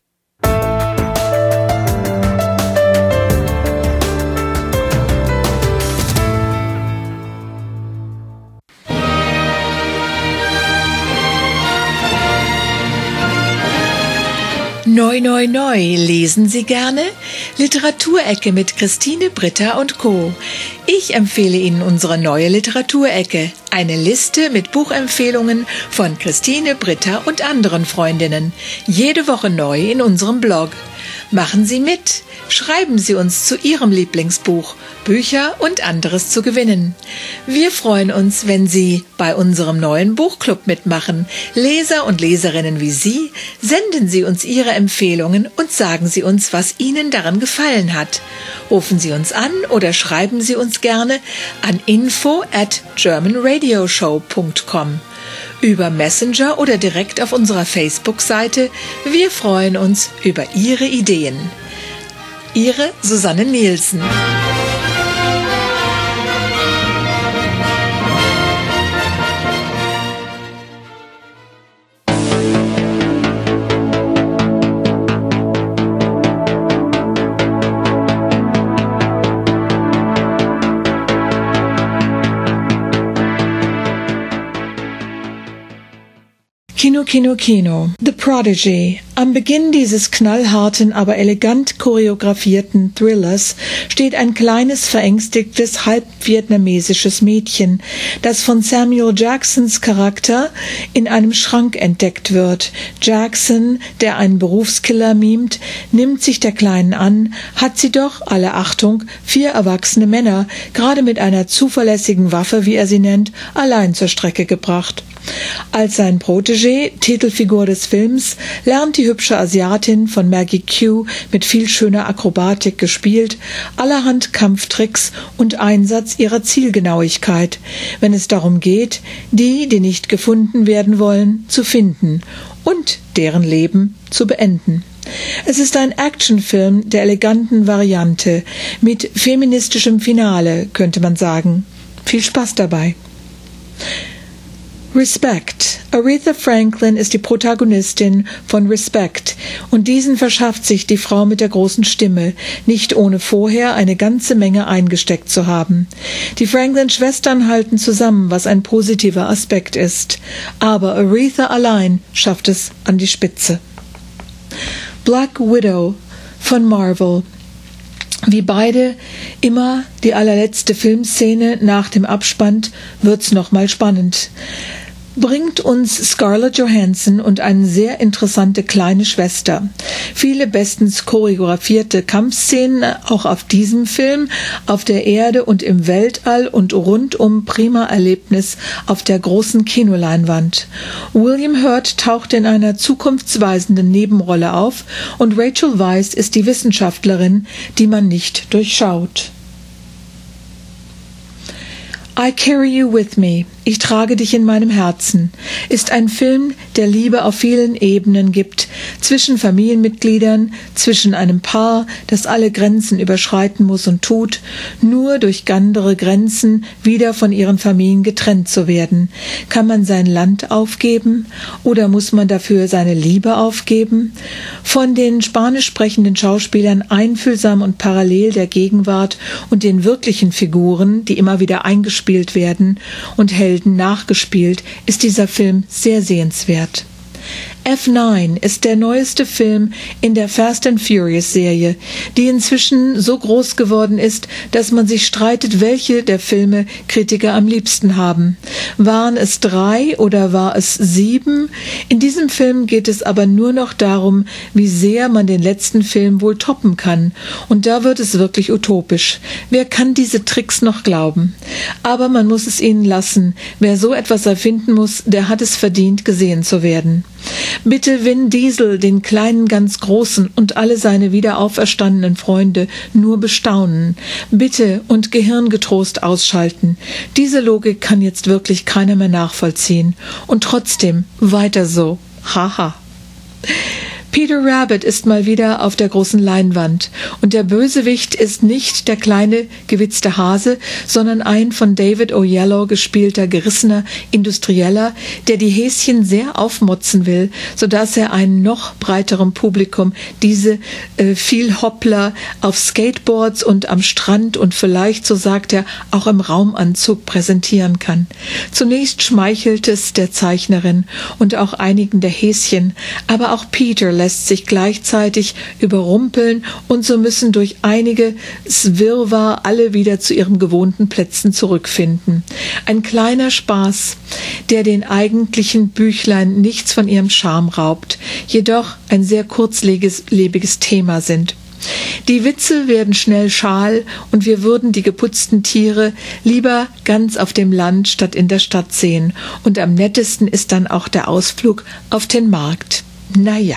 Neu, neu, neu. Lesen Sie gerne? Literaturecke mit Christine, Britta und Co. Ich empfehle Ihnen unsere neue Literaturecke. Eine Liste mit Buchempfehlungen von Christine, Britta und anderen Freundinnen. Jede Woche neu in unserem Blog. Machen Sie mit. Schreiben Sie uns zu Ihrem Lieblingsbuch, Bücher und anderes zu gewinnen. Wir freuen uns, wenn Sie bei unserem neuen Buchclub mitmachen. Leser und Leserinnen wie Sie, senden Sie uns Ihre Empfehlungen und sagen Sie uns, was Ihnen daran gefallen hat. Rufen Sie uns an oder schreiben Sie uns gerne an info at german radio show punkt com. Über Messenger oder direkt auf unserer Facebook-Seite. Wir freuen uns über Ihre Ideen. Ihre Susanne Nielsen. Kino, Kino, Kino. The Prodigy. Am Beginn dieses knallharten, aber elegant choreografierten Thrillers steht ein kleines, verängstigtes, halbvietnamesisches Mädchen, das von Samuel Jacksons Charakter in einem Schrank entdeckt wird. Jackson, der einen Berufskiller mimt, nimmt sich der Kleinen an, hat sie doch, alle Achtung, vier erwachsene Männer, gerade mit einer zuverlässigen Waffe, wie er sie nennt, allein zur Strecke gebracht. Als sein Protégé, Titelfigur des Films, lernt die hübsche Asiatin von Maggie Q mit viel schöner Akrobatik gespielt, allerhand Kampftricks und Einsatz ihrer Zielgenauigkeit, wenn es darum geht, die, die nicht gefunden werden wollen, zu finden und deren Leben zu beenden. Es ist ein Actionfilm der eleganten Variante, mit feministischem Finale, könnte man sagen. Viel Spaß dabei. Respect. Aretha Franklin ist die Protagonistin von Respect und diesen verschafft sich die Frau mit der großen Stimme, nicht ohne vorher eine ganze Menge eingesteckt zu haben. Die Franklin-Schwestern halten zusammen, was ein positiver Aspekt ist, aber Aretha allein schafft es an die Spitze. Black Widow von Marvel. Wie beide immer die allerletzte Filmszene nach dem Abspann wird's nochmal spannend. Bringt uns Scarlett Johansson und eine sehr interessante kleine Schwester. Viele bestens choreografierte Kampfszenen auch auf diesem Film, auf der Erde und im Weltall und rundum prima Erlebnis auf der großen Kinoleinwand. William Hurt taucht in einer zukunftsweisenden Nebenrolle auf und Rachel Weisz ist die Wissenschaftlerin, die man nicht durchschaut. I Carry You With Me, ich trage dich in meinem Herzen, ist ein Film, der Liebe auf vielen Ebenen gibt, zwischen Familienmitgliedern, zwischen einem Paar, das alle Grenzen überschreiten muss und tut, nur durch andere Grenzen wieder von ihren Familien getrennt zu werden. Kann man sein Land aufgeben oder muss man dafür seine Liebe aufgeben? Von den spanisch sprechenden Schauspielern einfühlsam und parallel der Gegenwart und den wirklichen Figuren, die immer wieder eingespielt werden und Helden nachgespielt, ist dieser Film sehr sehenswert. F neun ist der neueste Film in der Fast and Furious Serie, die inzwischen so groß geworden ist, dass man sich streitet, welche der Filme Kritiker am liebsten haben. Waren es drei oder war es sieben? In diesem Film geht es aber nur noch darum, wie sehr man den letzten Film wohl toppen kann. Und da wird es wirklich utopisch. Wer kann diese Tricks noch glauben? Aber man muss es ihnen lassen. Wer so etwas erfinden muss, der hat es verdient, gesehen zu werden. Bitte Vin Diesel, den kleinen ganz Großen und alle seine wieder auferstandenen Freunde nur bestaunen. Bitte und gehirngetrost ausschalten. Diese Logik kann jetzt wirklich keiner mehr nachvollziehen. Und trotzdem weiter so. Haha. Peter Rabbit ist mal wieder auf der großen Leinwand und der Bösewicht ist nicht der kleine, gewitzte Hase, sondern ein von David Oyelowo gespielter, gerissener Industrieller, der die Häschen sehr aufmotzen will, sodass er einem noch breiteren Publikum diese äh, viel Hoppler auf Skateboards und am Strand und vielleicht, so sagt er, auch im Raumanzug präsentieren kann. Zunächst schmeichelt es der Zeichnerin und auch einigen der Häschen, aber auch Peter lässt sich gleichzeitig überrumpeln und so müssen durch einiges Wirrwarr alle wieder zu ihren gewohnten Plätzen zurückfinden. Ein kleiner Spaß, der den eigentlichen Büchlein nichts von ihrem Charme raubt, jedoch ein sehr kurzlebiges Thema sind. Die Witze werden schnell schal und wir würden die geputzten Tiere lieber ganz auf dem Land statt in der Stadt sehen. Und am nettesten ist dann auch der Ausflug auf den Markt. Naja.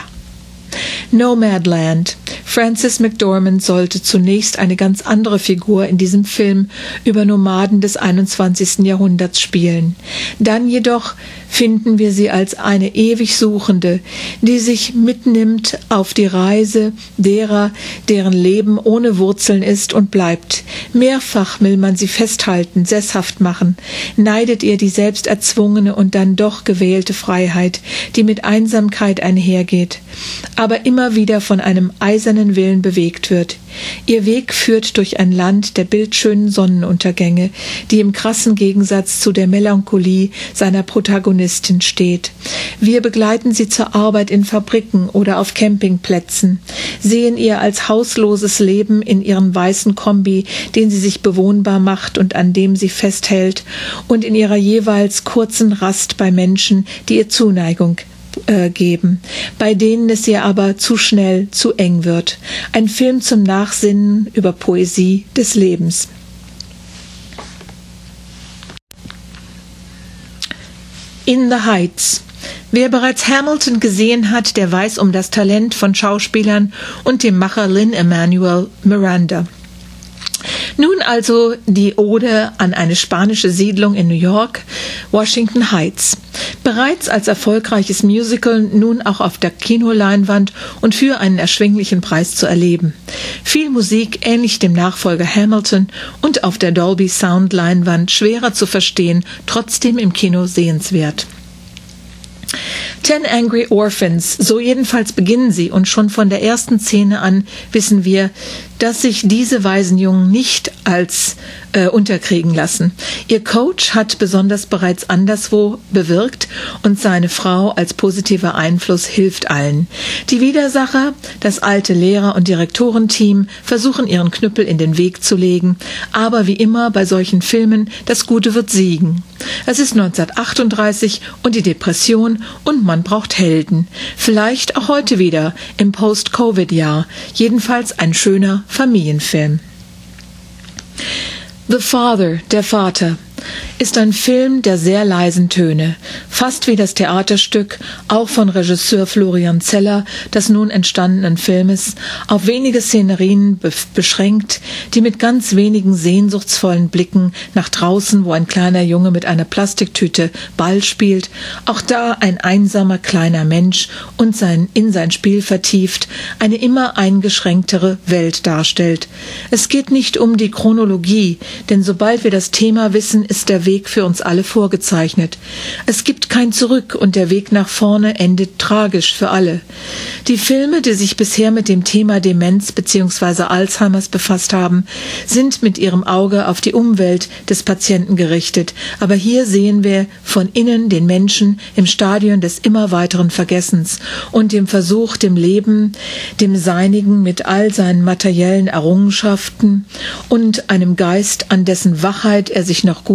Nomadland. Frances McDormand sollte zunächst eine ganz andere Figur in diesem Film über Nomaden des einundzwanzigsten Jahrhunderts spielen. Dann jedoch finden wir sie als eine ewig Suchende, die sich mitnimmt auf die Reise derer, deren Leben ohne Wurzeln ist und bleibt. Mehrfach will man sie festhalten, sesshaft machen, neidet ihr die selbst erzwungene und dann doch gewählte Freiheit, die mit Einsamkeit einhergeht, aber immer wieder von einem eisernen Willen bewegt wird. Ihr Weg führt durch ein Land der bildschönen Sonnenuntergänge, die im krassen Gegensatz zu der Melancholie seiner Protagonistin steht. Wir begleiten sie zur Arbeit in Fabriken oder auf Campingplätzen, sehen ihr als hausloses Leben in ihrem weißen Kombi, den sie sich bewohnbar macht und an dem sie festhält, und in ihrer jeweils kurzen Rast bei Menschen, die ihr Zuneigung geben, bei denen es ihr aber zu schnell, zu eng wird. Ein Film zum Nachsinnen über Poesie des Lebens. In the Heights. Wer bereits Hamilton gesehen hat, der weiß um das Talent von Schauspielern und dem Macher Lin-Manuel Miranda. Nun also die Ode an eine spanische Siedlung in New York, Washington Heights. Bereits als erfolgreiches Musical, nun auch auf der Kinoleinwand und für einen erschwinglichen Preis zu erleben. Viel Musik, ähnlich dem Nachfolger Hamilton, und auf der Dolby Sound Leinwand schwerer zu verstehen, trotzdem im Kino sehenswert. Ten Angry Orphans, so jedenfalls beginnen sie, und schon von der ersten Szene an wissen wir, dass sich diese Waisenjungen nicht als äh, unterkriegen lassen. Ihr Coach hat besonders bereits anderswo bewirkt und seine Frau als positiver Einfluss hilft allen. Die Widersacher, das alte Lehrer- und Direktorenteam, versuchen ihren Knüppel in den Weg zu legen, aber wie immer bei solchen Filmen, das Gute wird siegen. Es ist neunzehnhundertachtunddreißig und die Depression und man braucht Helden. Vielleicht auch heute wieder im Post-Covid-Jahr. Jedenfalls ein schöner Familienfilm. The Father, der Vater, ist ein Film der sehr leisen Töne, fast wie das Theaterstück, auch von Regisseur Florian Zeller, des nun entstandenen Filmes, auf wenige Szenerien be- beschränkt, die mit ganz wenigen sehnsuchtsvollen Blicken nach draußen, wo ein kleiner Junge mit einer Plastiktüte Ball spielt, auch da ein einsamer kleiner Mensch und sein, in sein Spiel vertieft, eine immer eingeschränktere Welt darstellt. Es geht nicht um die Chronologie, denn sobald wir das Thema wissen, ist der Weg für uns alle vorgezeichnet. Es gibt kein Zurück und der Weg nach vorne endet tragisch für alle. Die Filme, die sich bisher mit dem Thema Demenz bzw. Alzheimers befasst haben, sind mit ihrem Auge auf die Umwelt des Patienten gerichtet. Aber hier sehen wir von innen den Menschen im Stadion des immer weiteren Vergessens und dem Versuch, dem Leben, dem Seinigen mit all seinen materiellen Errungenschaften und einem Geist, an dessen Wachheit er sich noch gut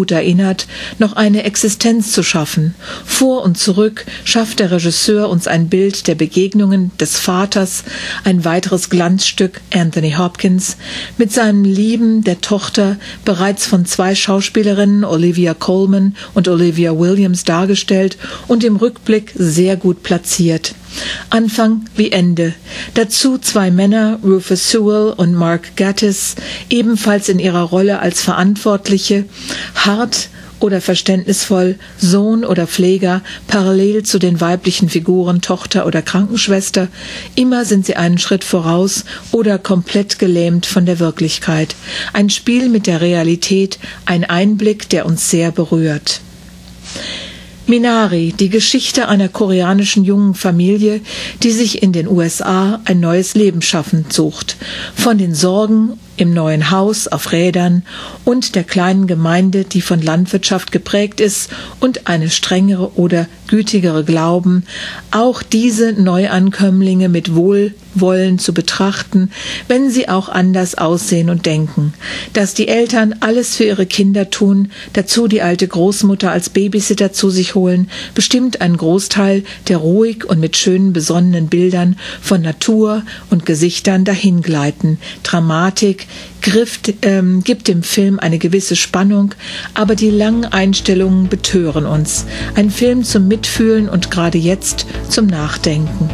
gut erinnert, noch eine Existenz zu schaffen. Vor und zurück schafft der Regisseur uns ein Bild der Begegnungen des Vaters, ein weiteres Glanzstück Anthony Hopkins, mit seinem Lieben der Tochter, bereits von zwei Schauspielerinnen, Olivia Colman und Olivia Williams, dargestellt und im Rückblick sehr gut platziert. Anfang wie Ende. Dazu zwei Männer, Rufus Sewell und Mark Gatiss, ebenfalls in ihrer Rolle als Verantwortliche, hart oder verständnisvoll, Sohn oder Pfleger, parallel zu den weiblichen Figuren Tochter oder Krankenschwester. Immer sind sie einen Schritt voraus oder komplett gelähmt von der Wirklichkeit. Ein Spiel mit der Realität, ein Einblick, der uns sehr berührt. Minari, die Geschichte einer koreanischen jungen Familie, die sich in den U S A ein neues Leben schaffen sucht. Von den Sorgen im neuen Haus auf Rädern und der kleinen Gemeinde, die von Landwirtschaft geprägt ist und eine strengere oder gütigere Glauben, auch diese Neuankömmlinge mit Wohlwollen zu betrachten, wenn sie auch anders aussehen und denken. Dass die Eltern alles für ihre Kinder tun, dazu die alte Großmutter als Babysitter zu sich holen, bestimmt einen Großteil der ruhig und mit schönen, besonnenen Bildern von Natur und Gesichtern dahingleiten. Dramatik Griff, ähm, gibt dem Film eine gewisse Spannung, aber die langen Einstellungen betören uns. Ein Film zum Mitfühlen und gerade jetzt zum Nachdenken.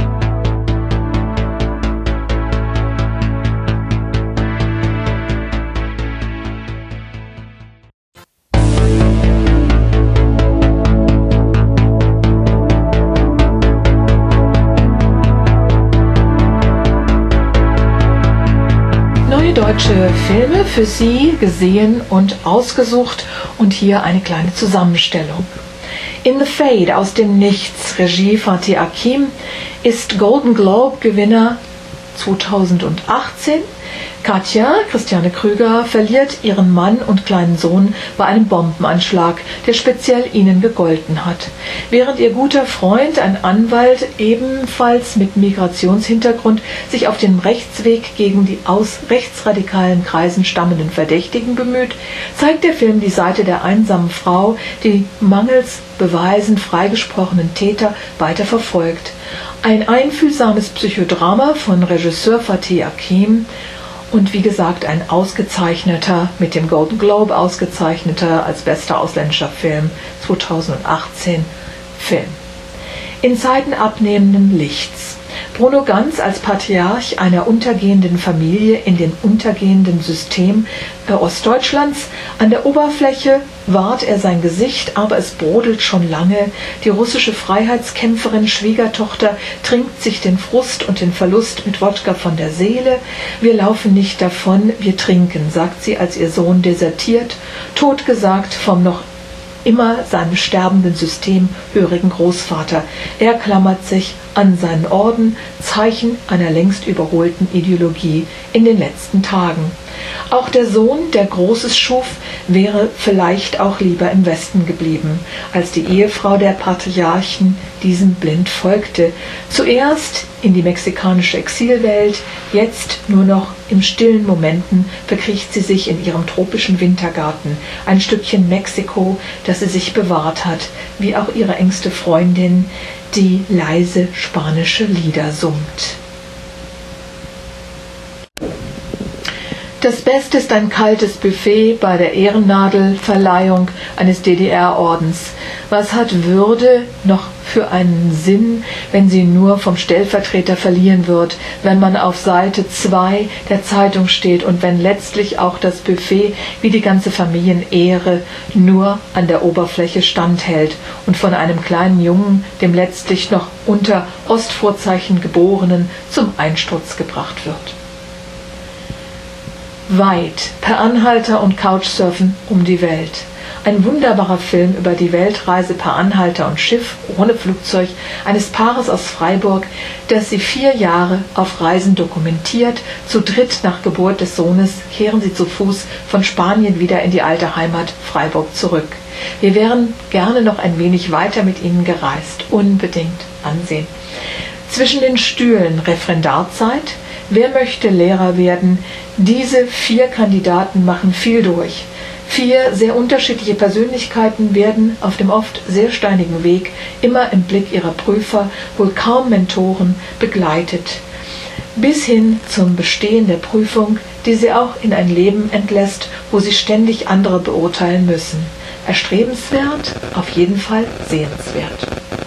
Deutsche Filme für Sie gesehen und ausgesucht und hier eine kleine Zusammenstellung. In the Fade aus dem Nichts, Regie Fatih Akin, ist Golden Globe Gewinner zweitausendachtzehn. Katja, Christiane Krüger, verliert ihren Mann und kleinen Sohn bei einem Bombenanschlag, der speziell ihnen gegolten hat. Während ihr guter Freund, ein Anwalt, ebenfalls mit Migrationshintergrund, sich auf dem Rechtsweg gegen die aus rechtsradikalen Kreisen stammenden Verdächtigen bemüht, zeigt der Film die Seite der einsamen Frau, die mangels Beweisen freigesprochenen Täter weiter verfolgt. Ein einfühlsames Psychodrama von Regisseur Fatih Akin und wie gesagt ein ausgezeichneter, mit dem Golden Globe ausgezeichneter als bester ausländischer Film zweitausendachtzehn Film. In Zeiten abnehmenden Lichts. Bruno Ganz als Patriarch einer untergehenden Familie in dem untergehenden System äh, Ostdeutschlands. An der Oberfläche wahrt er sein Gesicht, aber es brodelt schon lange. Die russische Freiheitskämpferin, Schwiegertochter, trinkt sich den Frust und den Verlust mit Wodka von der Seele. Wir laufen nicht davon, wir trinken, sagt sie, als ihr Sohn desertiert, totgesagt vom noch immer seinem sterbenden System hörigen Großvater. Er klammert sich an seinen Orden, Zeichen einer längst überholten Ideologie in den letzten Tagen. Auch der Sohn, der Großes schuf, wäre vielleicht auch lieber im Westen geblieben, als die Ehefrau der Patriarchen diesem blind folgte. Zuerst in die mexikanische Exilwelt, jetzt nur noch in stillen Momenten verkriecht sie sich in ihrem tropischen Wintergarten, ein Stückchen Mexiko, das sie sich bewahrt hat, wie auch ihre engste Freundin, die leise spanische Lieder summt. Das Beste ist ein kaltes Buffet bei der Ehrennadelverleihung eines D D R-Ordens. Was hat Würde noch für einen Sinn, wenn sie nur vom Stellvertreter verliehen wird, wenn man auf Seite zwei der Zeitung steht und wenn letztlich auch das Buffet wie die ganze Familienehre nur an der Oberfläche standhält und von einem kleinen Jungen, dem letztlich noch unter Ostvorzeichen Geborenen, zum Einsturz gebracht wird. Weit, per Anhalter und Couchsurfen um die Welt. Ein wunderbarer Film über die Weltreise per Anhalter und Schiff ohne Flugzeug eines Paares aus Freiburg, das sie vier Jahre auf Reisen dokumentiert. Zu dritt nach Geburt des Sohnes kehren sie zu Fuß von Spanien wieder in die alte Heimat Freiburg zurück. Wir wären gerne noch ein wenig weiter mit ihnen gereist. Unbedingt ansehen. Zwischen den Stühlen Referendarzeit. Wer möchte Lehrer werden? Diese vier Kandidaten machen viel durch. Vier sehr unterschiedliche Persönlichkeiten werden auf dem oft sehr steinigen Weg immer im Blick ihrer Prüfer, wohl kaum Mentoren, begleitet, bis hin zum Bestehen der Prüfung, die sie auch in ein Leben entlässt, wo sie ständig andere beurteilen müssen. Erstrebenswert, auf jeden Fall sehenswert.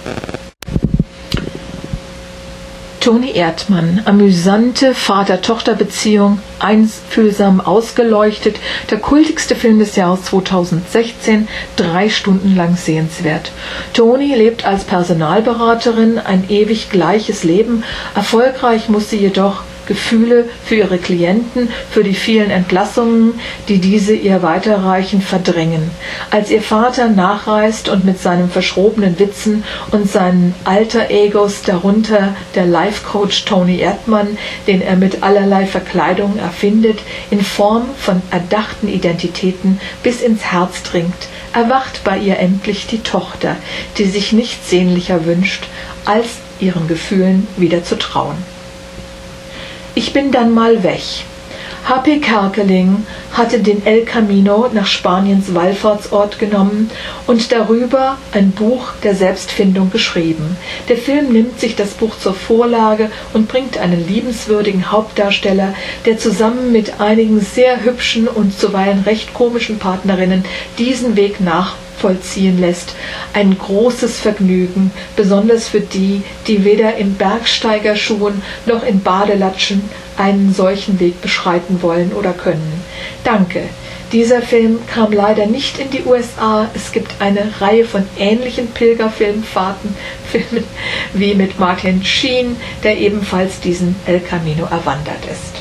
Toni Erdmann, amüsante Vater-Tochter-Beziehung, einfühlsam ausgeleuchtet, der kultigste Film des Jahres zweitausendsechzehn, drei Stunden lang sehenswert. Toni lebt als Personalberaterin ein ewig gleiches Leben, erfolgreich muss sie jedoch Gefühle für ihre Klienten, für die vielen Entlassungen, die diese ihr weiterreichen, verdrängen. Als ihr Vater nachreist und mit seinen verschrobenen Witzen und seinen Alter-Egos, darunter der Life-Coach Toni Erdmann, den er mit allerlei Verkleidungen erfindet, in Form von erdachten Identitäten bis ins Herz dringt, erwacht bei ihr endlich die Tochter, die sich nichts sehnlicher wünscht, als ihren Gefühlen wieder zu trauen. Ich bin dann mal weg. H P Kerkeling hatte den El Camino nach Spaniens Wallfahrtsort genommen und darüber ein Buch der Selbstfindung geschrieben. Der Film nimmt sich das Buch zur Vorlage und bringt einen liebenswürdigen Hauptdarsteller, der zusammen mit einigen sehr hübschen und zuweilen recht komischen Partnerinnen diesen Weg nachvollziehen lässt. Ein großes Vergnügen, besonders für die, die weder in Bergsteigerschuhen noch in Badelatschen einen solchen Weg beschreiten wollen oder können. Danke. Dieser Film kam leider nicht in die U S A. Es gibt eine Reihe von ähnlichen Pilgerfilmfahrten, Filmen wie mit Martin Sheen, der ebenfalls diesen El Camino erwandert ist.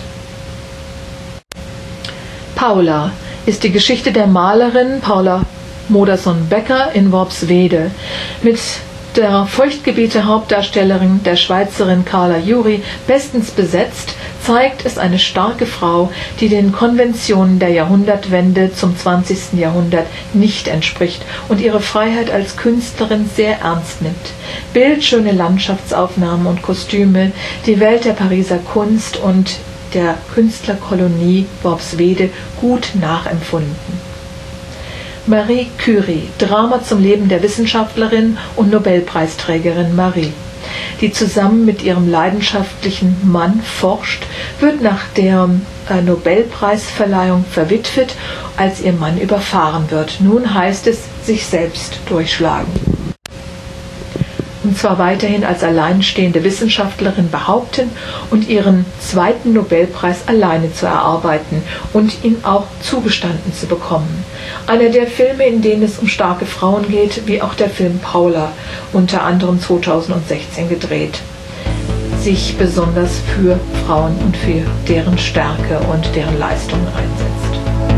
Paula ist die Geschichte der Malerin Paula Modersohn-Becker in Worpswede mit der Feuchtgebiete-Hauptdarstellerin, der Schweizerin Carla Juri, bestens besetzt, zeigt es eine starke Frau, die den Konventionen der Jahrhundertwende zum zwanzigsten Jahrhundert nicht entspricht und ihre Freiheit als Künstlerin sehr ernst nimmt. Bildschöne Landschaftsaufnahmen und Kostüme, die Welt der Pariser Kunst und der Künstlerkolonie Worpswede gut nachempfunden. Marie Curie, Drama zum Leben der Wissenschaftlerin und Nobelpreisträgerin Marie, die zusammen mit ihrem leidenschaftlichen Mann forscht, wird nach der äh, Nobelpreisverleihung verwitwet, als ihr Mann überfahren wird. Nun heißt es, sich selbst durchschlagen. Und zwar weiterhin als alleinstehende Wissenschaftlerin behaupten und ihren zweiten Nobelpreis alleine zu erarbeiten und ihn auch zugestanden zu bekommen. Einer der Filme, in denen es um starke Frauen geht, wie auch der Film Paula, unter anderem zweitausendsechzehn gedreht, sich besonders für Frauen und für deren Stärke und deren Leistungen einsetzt.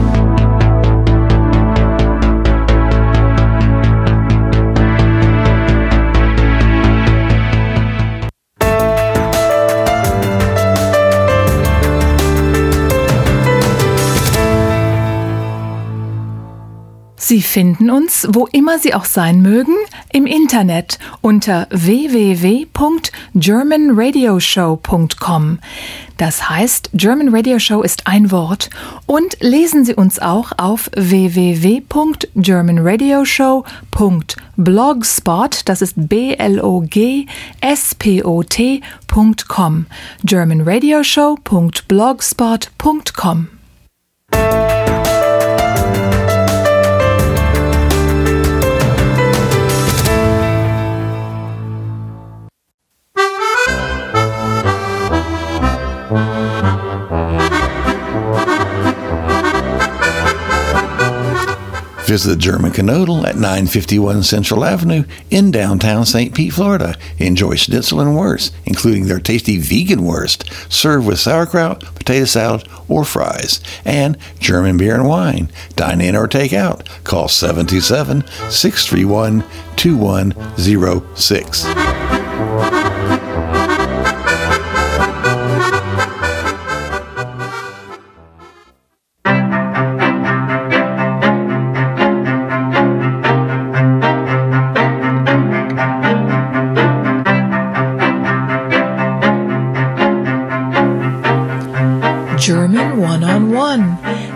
Sie finden uns, wo immer Sie auch sein mögen, im Internet unter w w w punkt german radio show punkt com. Das heißt, German Radio Show ist ein Wort. Und lesen Sie uns auch auf w w w punkt german radio show punkt blogspot, das ist B L O G S P O T punkt com. german radio show punkt blogspot punkt com. Visit the German Canodal at nine fifty-one Central Avenue in downtown Saint Pete, Florida. Enjoy schnitzel and wurst, including their tasty vegan wurst, served with sauerkraut, potato salad, or fries, and German beer and wine. Dine in or take out. Call seven two seven, six three one, two one zero six.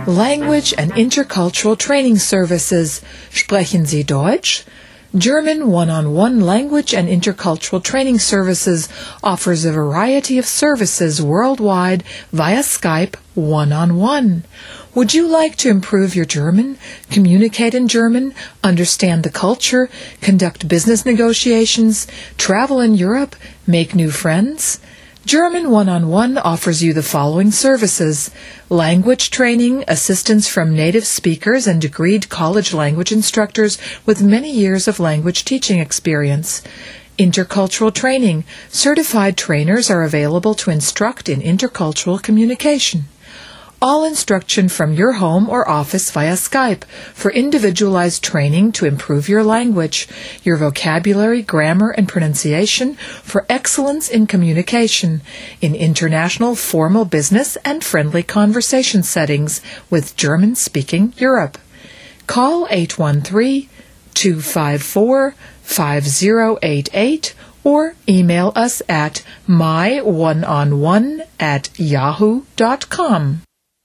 Language and Intercultural Training Services. Sprechen Sie Deutsch? German One-on-One Language and Intercultural Training Services offers a variety of services worldwide via Skype one-on-one. Would you like to improve your German, communicate in German, understand the culture, conduct business negotiations, travel in Europe, make new friends? German One-on-One offers you the following services: language training, assistance from native speakers and degreed college language instructors with many years of language teaching experience. Intercultural training. Certified trainers are available to instruct in intercultural communication. All instruction from your home or office via Skype for individualized training to improve your language, your vocabulary, grammar, and pronunciation for excellence in communication in international formal business and friendly conversation settings with German-speaking Europe. Call eight one three, two five four, five zero eight eight or email us at my one on one at yahoo dot com.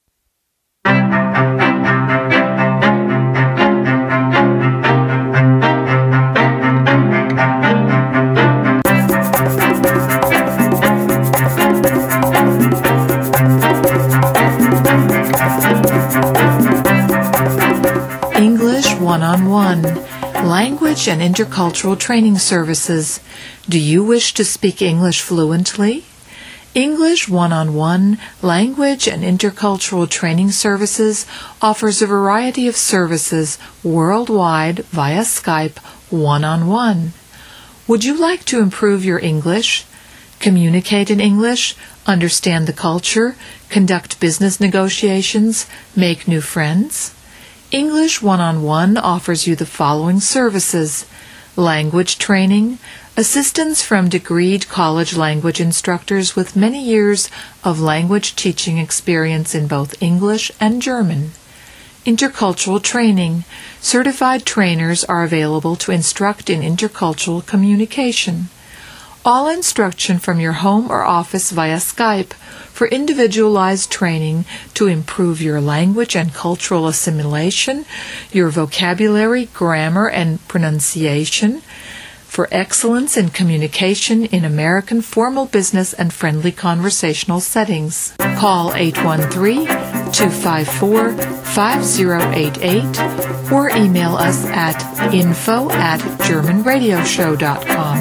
English One-on-One. Language and Intercultural Training Services. Do you wish to speak English fluently? English One-on-One Language and Intercultural Training Services offers a variety of services worldwide via Skype one-on-one. Would you like to improve your English, communicate in English, understand the culture, conduct business negotiations, make new friends? English One-on-One offers you the following services: language training, assistance from degreed college language instructors with many years of language teaching experience in both English and German. Intercultural training. Certified trainers are available to instruct in intercultural communication. All instruction from your home or office via Skype for individualized training to improve your language and cultural assimilation, your vocabulary, grammar, and pronunciation, for excellence in communication in American formal business and friendly conversational settings. Call eight one three, two five four, five zero eight eight or email us at info at german radio show dot com.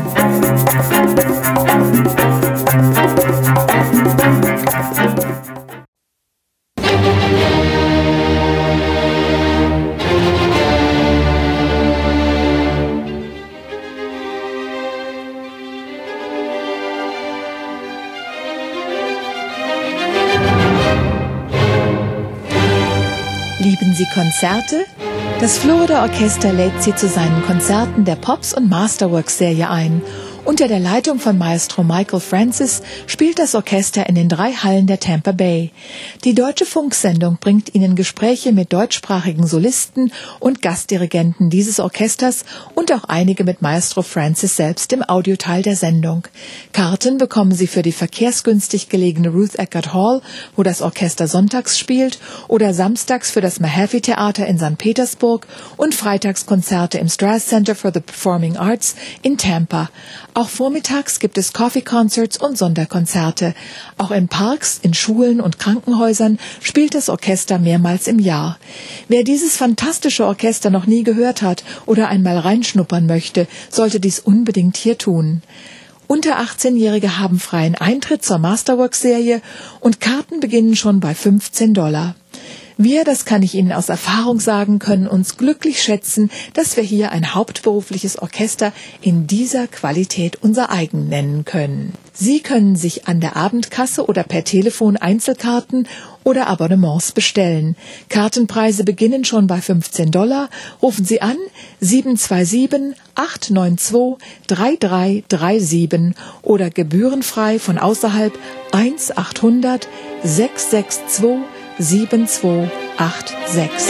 Lieben Sie Konzerte? Das Florida Orchester lädt Sie zu seinen Konzerten der Pops- und Masterworks-Serie ein. Unter der Leitung von Maestro Michael Francis spielt das Orchester in den drei Hallen der Tampa Bay. Die deutsche Funksendung bringt Ihnen Gespräche mit deutschsprachigen Solisten und Gastdirigenten dieses Orchesters und auch einige mit Maestro Francis selbst im Audioteil der Sendung. Karten bekommen Sie für die verkehrsgünstig gelegene Ruth Eckerd Hall, wo das Orchester sonntags spielt, oder samstags für das Mahaffey Theater in Sankt Petersburg und Freitagskonzerte im Strass Center for the Performing Arts in Tampa. Auch vormittags gibt es Coffee Concerts und Sonderkonzerte. Auch in Parks, in Schulen und Krankenhäusern spielt das Orchester mehrmals im Jahr. Wer dieses fantastische Orchester noch nie gehört hat oder einmal reinschnuppern möchte, sollte dies unbedingt hier tun. Unter achtzehnjährige haben freien Eintritt zur Masterworks-Serie und Karten beginnen schon bei fünfzehn Dollar. Wir, das kann ich Ihnen aus Erfahrung sagen, können uns glücklich schätzen, dass wir hier ein hauptberufliches Orchester in dieser Qualität unser eigen nennen können. Sie können sich an der Abendkasse oder per Telefon Einzelkarten oder Abonnements bestellen. Kartenpreise beginnen schon bei fünfzehn Dollar. Rufen Sie an sieben zwei sieben, acht neun zwei, drei drei drei sieben oder gebührenfrei von außerhalb eins achthundert, sechs sechs zwei, sieben zwei acht sechs.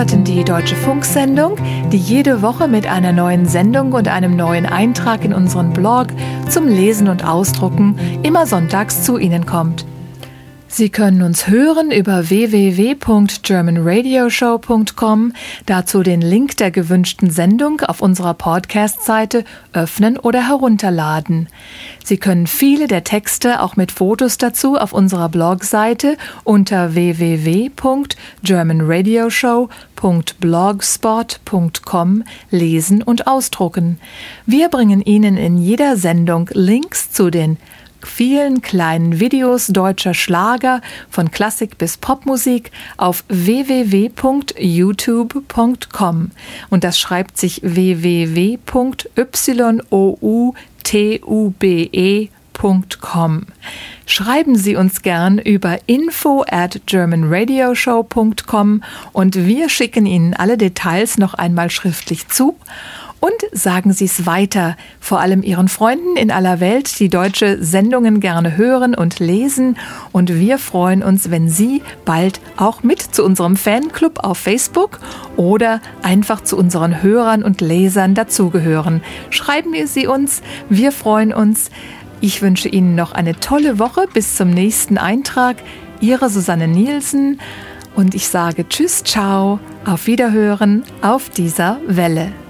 hörten die Deutsche Funksendung, die jede Woche mit einer neuen Sendung und einem neuen Eintrag in unseren Blog zum Lesen und Ausdrucken immer sonntags zu Ihnen kommt. Sie können uns hören über w w w punkt german radio show punkt com, dazu den Link der gewünschten Sendung auf unserer Podcast-Seite öffnen oder herunterladen. Sie können viele der Texte auch mit Fotos dazu auf unserer Blogseite unter w w w punkt german radio show punkt blogspot punkt com lesen und ausdrucken. Wir bringen Ihnen in jeder Sendung Links zu den vielen kleinen Videos deutscher Schlager von Klassik bis Popmusik auf w w w punkt youtube punkt com und das schreibt sich w w w punkt youtube punkt com. Schreiben Sie uns gern über info at german radio show punkt com und wir schicken Ihnen alle Details noch einmal schriftlich zu. Und sagen Sie es weiter, vor allem Ihren Freunden in aller Welt, die deutsche Sendungen gerne hören und lesen. Und wir freuen uns, wenn Sie bald auch mit zu unserem Fanclub auf Facebook oder einfach zu unseren Hörern und Lesern dazugehören. Schreiben Sie uns, wir freuen uns. Ich wünsche Ihnen noch eine tolle Woche. Bis zum nächsten Eintrag. Ihre Susanne Nielsen. Und ich sage Tschüss, ciao, auf Wiederhören auf dieser Welle.